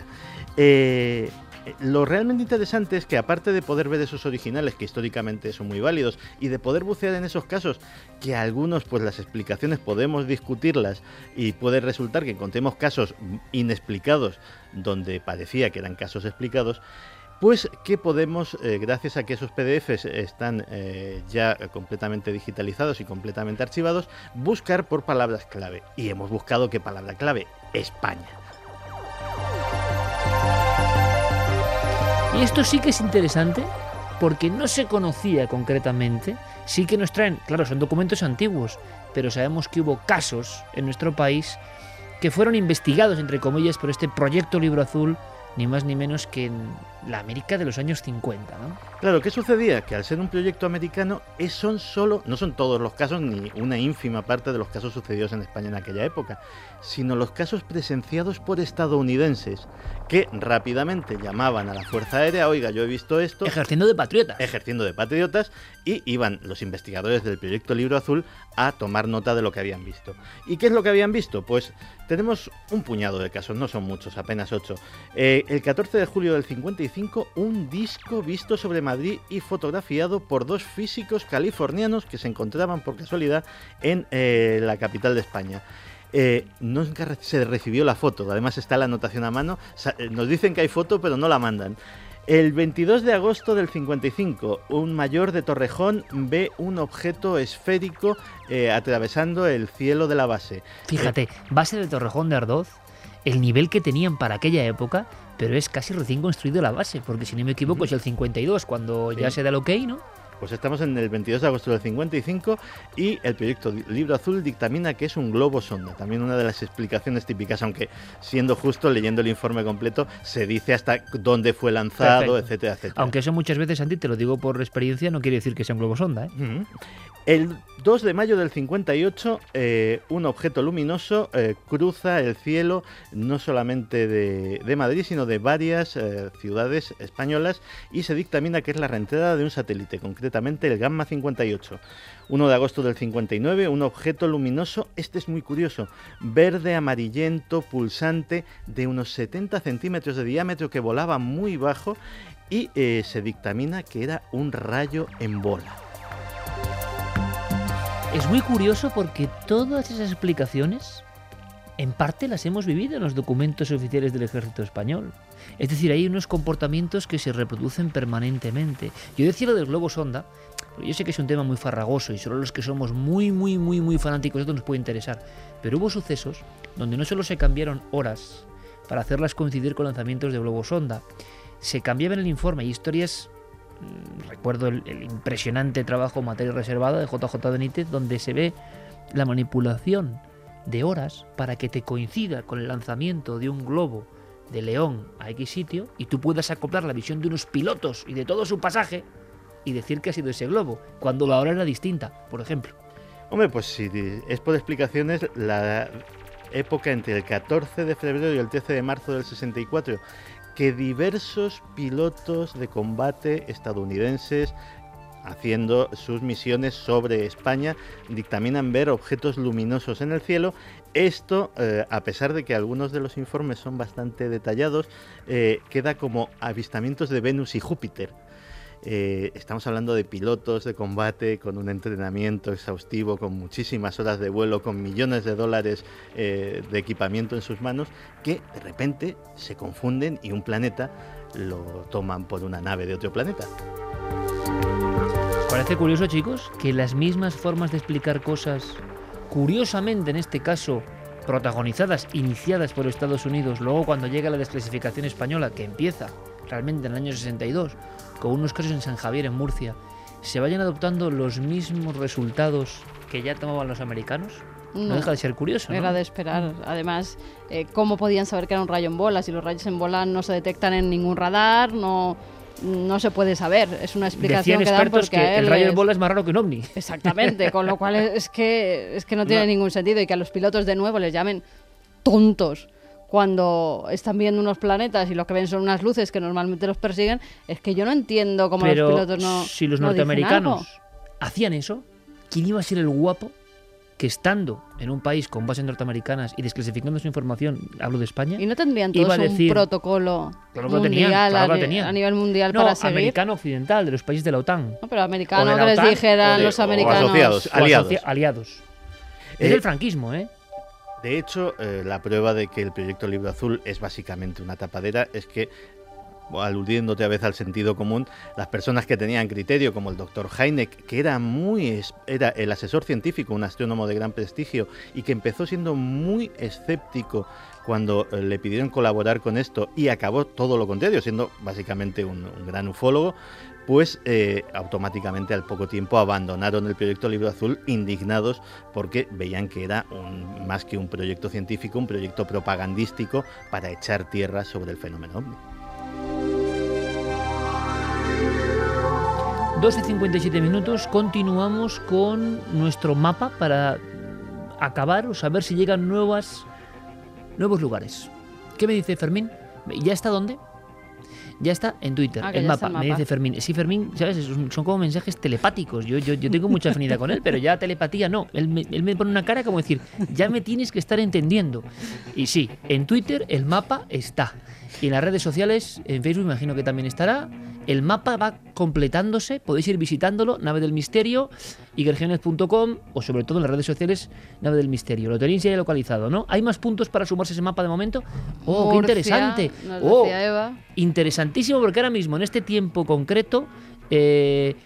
Eh, Lo realmente interesante es que, aparte de poder ver esos originales, que históricamente son muy válidos, y de poder bucear en esos casos, que algunos, pues las explicaciones podemos discutirlas, y puede resultar que encontremos casos inexplicados donde parecía que eran casos explicados, pues que podemos, eh, gracias a que esos P D Efes están eh, ya completamente digitalizados y completamente archivados, buscar por palabras clave. Y hemos buscado ¿qué palabra clave? España. Y esto sí que es interesante porque no se conocía concretamente. Sí que nos traen, claro, son documentos antiguos, pero sabemos que hubo casos en nuestro país que fueron investigados, entre comillas, por este proyecto Libro Azul, ni más ni menos que en la América de los años cincuenta, ¿no? Claro, ¿qué sucedía? Que al ser un proyecto americano, es, son solo, no son todos los casos, ni una ínfima parte de los casos sucedidos en España en aquella época, sino los casos presenciados por estadounidenses, que rápidamente llamaban a la Fuerza Aérea, oiga, yo he visto esto... Ejerciendo de patriotas. Ejerciendo de patriotas, y iban los investigadores del proyecto Libro Azul a tomar nota de lo que habían visto. ¿Y qué es lo que habían visto? Pues tenemos un puñado de casos, no son muchos, apenas ocho. Eh, el catorce de julio del cincuenta y cinco, un disco visto sobre Madrid y fotografiado por dos físicos californianos que se encontraban por casualidad en eh, la capital de España. Eh, nunca se recibió la foto, además está la anotación a mano, nos dicen que hay foto pero no la mandan. El veintidós de agosto del cincuenta y cinco, un mayor de Torrejón ve un objeto esférico eh, atravesando el cielo de la base. Fíjate, eh, base de Torrejón de Ardoz, el nivel que tenían para aquella época, pero es casi recién construido la base, porque si no me equivoco es el cincuenta y dos, cuando sí. ya se da el ok, ¿no? Pues estamos en el veintidós de agosto del cincuenta y cinco y el proyecto Libro Azul dictamina que es un globo sonda. También una de las explicaciones típicas, aunque siendo justo, leyendo el informe completo, se dice hasta dónde fue lanzado, Perfecto. etcétera, etcétera. Aunque eso muchas veces, Santi, te lo digo por experiencia, no quiere decir que sea un globo sonda, ¿eh? Uh-huh. El dos de mayo del cincuenta y ocho, eh, un objeto luminoso eh, cruza el cielo no solamente de, de Madrid, sino de varias eh, ciudades españolas y se dictamina que es la reentrada de un satélite, concretamente el Gamma cincuenta y ocho. uno de agosto del cincuenta y nueve, un objeto luminoso, este es muy curioso, verde amarillento, pulsante, de unos setenta centímetros de diámetro que volaba muy bajo y eh, se dictamina que era un rayo en bola. Es muy curioso porque todas esas explicaciones, en parte las hemos vivido en los documentos oficiales del Ejército Español. Es decir, hay unos comportamientos que se reproducen permanentemente. Yo decía lo del globo sonda, pero yo sé que es un tema muy farragoso y solo los que somos muy, muy, muy, muy fanáticos de esto nos puede interesar. Pero hubo sucesos donde no solo se cambiaron horas para hacerlas coincidir con lanzamientos de globo sonda, se cambiaba en el informe. Hay historias... Recuerdo el, el impresionante trabajo Materia Reservada de J J Benítez, donde se ve la manipulación de horas para que te coincida con el lanzamiento de un globo de León a X sitio y tú puedas acoplar la visión de unos pilotos y de todo su pasaje y decir que ha sido ese globo, cuando la hora era distinta, por ejemplo. Hombre, pues si es por explicaciones, la época entre el catorce de febrero y el trece de marzo del sesenta y cuatro, que diversos pilotos de combate estadounidenses haciendo sus misiones sobre España dictaminan ver objetos luminosos en el cielo. Esto, eh, a pesar de que algunos de los informes son bastante detallados, eh, queda como avistamientos de Venus y Júpiter. Eh, estamos hablando de pilotos de combate con un entrenamiento exhaustivo, con muchísimas horas de vuelo, con millones de dólares eh, de equipamiento en sus manos, que de repente se confunden y un planeta lo toman por una nave de otro planeta. Parece curioso, chicos, que las mismas formas de explicar cosas, curiosamente en este caso protagonizadas, iniciadas por Estados Unidos, luego cuando llega la desclasificación española, que empieza realmente en el año sesenta y dos, con unos casos en San Javier, en Murcia, se vayan adoptando los mismos resultados que ya tomaban los americanos. No, no deja de ser curioso, ¿no? Era de esperar. Además, eh, ¿cómo podían saber que era un rayo en bola? Si los rayos en bola no se detectan en ningún radar, no... No se puede saber, es una explicación Decían que dan porque que a él el rayo es... en bola es más raro que un ovni. Exactamente, con lo cual es que, es que no tiene no. ningún sentido y que a los pilotos de nuevo les llamen tontos cuando están viendo unos planetas y lo que ven son unas luces que normalmente los persiguen. Es que yo no entiendo cómo Pero los pilotos no si los no norteamericanos hacían eso, ¿quién iba a ser el guapo que estando en un país con bases norteamericanas y desclasificando su información, hablo de España, y no tendrían todos iba a decir, un protocolo claro mundial tenían, claro a, tenían. a nivel mundial no, para seguir? Americano occidental, de los países de la OTAN. No, pero americano que la les OTAN, dijeran de, los americanos. O asociados, aliados. Asocia- aliados. Es Eh, el franquismo, ¿eh? De hecho, eh, la prueba de que el proyecto Libro Azul es básicamente una tapadera es que, aludiendo otra vez al sentido común, las personas que tenían criterio, como el doctor Heineck, que era muy era el asesor científico, un astrónomo de gran prestigio, y que empezó siendo muy escéptico cuando eh, le pidieron colaborar con esto, y acabó todo lo contrario, siendo básicamente un, un gran ufólogo, pues eh, automáticamente al poco tiempo abandonaron el proyecto Libro Azul, indignados porque veían que era un, más que un proyecto científico, un proyecto propagandístico para echar tierra sobre el fenómeno ovni. doce y cincuenta y siete minutos, continuamos con nuestro mapa para acabar o saber si llegan nuevas, nuevos lugares. ¿Qué me dice Fermín? ¿Ya está dónde? Ya está en Twitter, ah, el, mapa, el mapa, me dice Fermín. Sí, Fermín, ¿sabes? Son, son como mensajes telepáticos. Yo, yo, yo tengo mucha afinidad con él, pero ya telepatía no. Él me, él me pone una cara como decir, ya me tienes que estar entendiendo. Y sí, en Twitter el mapa está. Y en las redes sociales, en Facebook imagino que también estará. El mapa va completándose, podéis ir visitándolo, Nave del Misterio, iker jiménez punto com, o sobre todo en las redes sociales, Nave del Misterio. Lo tenéis ya localizado, ¿no? ¿Hay más puntos para sumarse a ese mapa de momento? ¡Oh, qué interesante! Nos ¡Oh, decía Eva. interesantísimo! Porque ahora mismo, en este tiempo concreto, eh,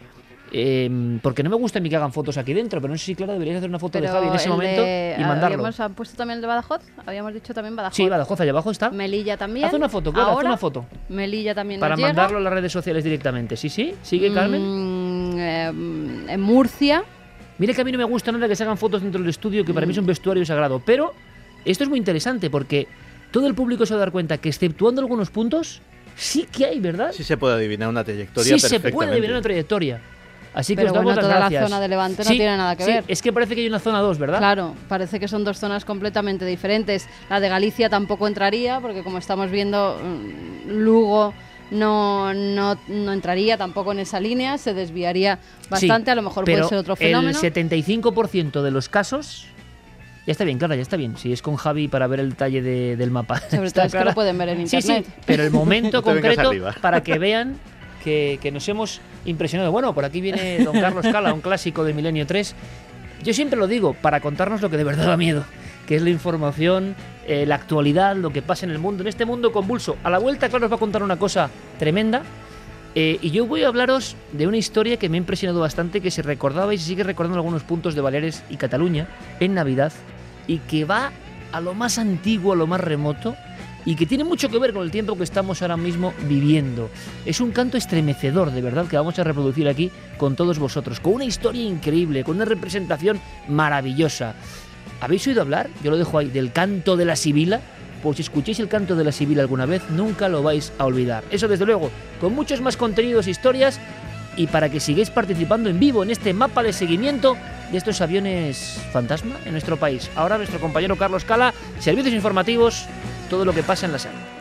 Eh, porque no me gusta a mí que hagan fotos aquí dentro, pero no sé si, claro, deberías hacer una foto Pero de Javi en ese el momento de- y mandarlo. Habíamos han puesto también el de Badajoz, habíamos dicho también Badajoz. Sí, Badajoz, allá abajo está. Melilla también. Haz una foto, claro, haz Ahora, una foto. Melilla también Para nos llega. mandarlo a las redes sociales directamente. Sí, sí, sigue, Carmen. Mm, eh, en Murcia. Mira que a mí no me gusta nada que se hagan fotos dentro del estudio, que para mí es un vestuario sagrado. Pero esto es muy interesante porque todo el público se va a dar cuenta que, exceptuando algunos puntos, sí que hay, ¿verdad? Sí se puede adivinar una trayectoria Sí se perfectamente. puede adivinar una trayectoria. Así que Pero os damos bueno, las toda gracias. la zona de Levante no Sí, tiene nada que sí, ver. Es que parece que hay una zona dos, ¿verdad? Claro, parece que son dos zonas completamente diferentes. La de Galicia tampoco entraría, porque como estamos viendo, mm, Lugo no, no, no entraría tampoco en esa línea, se desviaría bastante, Sí, a lo mejor pero puede ser otro fenómeno. El setenta y cinco por ciento de los casos... Ya está bien, Clara, ya está bien. Si es con Javi para ver el detalle de- del mapa. Sobre Está todo es que clara. lo pueden ver en Sí, internet. sí, pero el momento No te vengas concreto arriba. para que vean que, que nos hemos impresionado. Bueno, por aquí viene don Carlos Cala, un clásico de Milenio tres. Yo siempre lo digo, para contarnos lo que de verdad da miedo, que es la información, eh, la actualidad, lo que pasa en el mundo, en este mundo convulso. A la vuelta, claro, os va a contar una cosa tremenda. Eh, y yo voy a hablaros de una historia que me ha impresionado bastante, que se recordaba y se sigue recordando en algunos puntos de Baleares y Cataluña en Navidad, y que va a lo más antiguo, a lo más remoto, y que tiene mucho que ver con el tiempo que estamos ahora mismo viviendo. Es un canto estremecedor, de verdad, que vamos a reproducir aquí con todos vosotros, con una historia increíble, con una representación maravillosa. ¿Habéis oído hablar? Yo lo dejo ahí, del canto de la sibila. Pues si escuchéis el canto de la sibila alguna vez, nunca lo vais a olvidar. Eso desde luego, con muchos más contenidos e historias, y para que sigáis participando en vivo en este mapa de seguimiento de estos aviones fantasma en nuestro país. Ahora nuestro compañero Carlos Cala, servicios informativos, todo lo que pasa en la sala.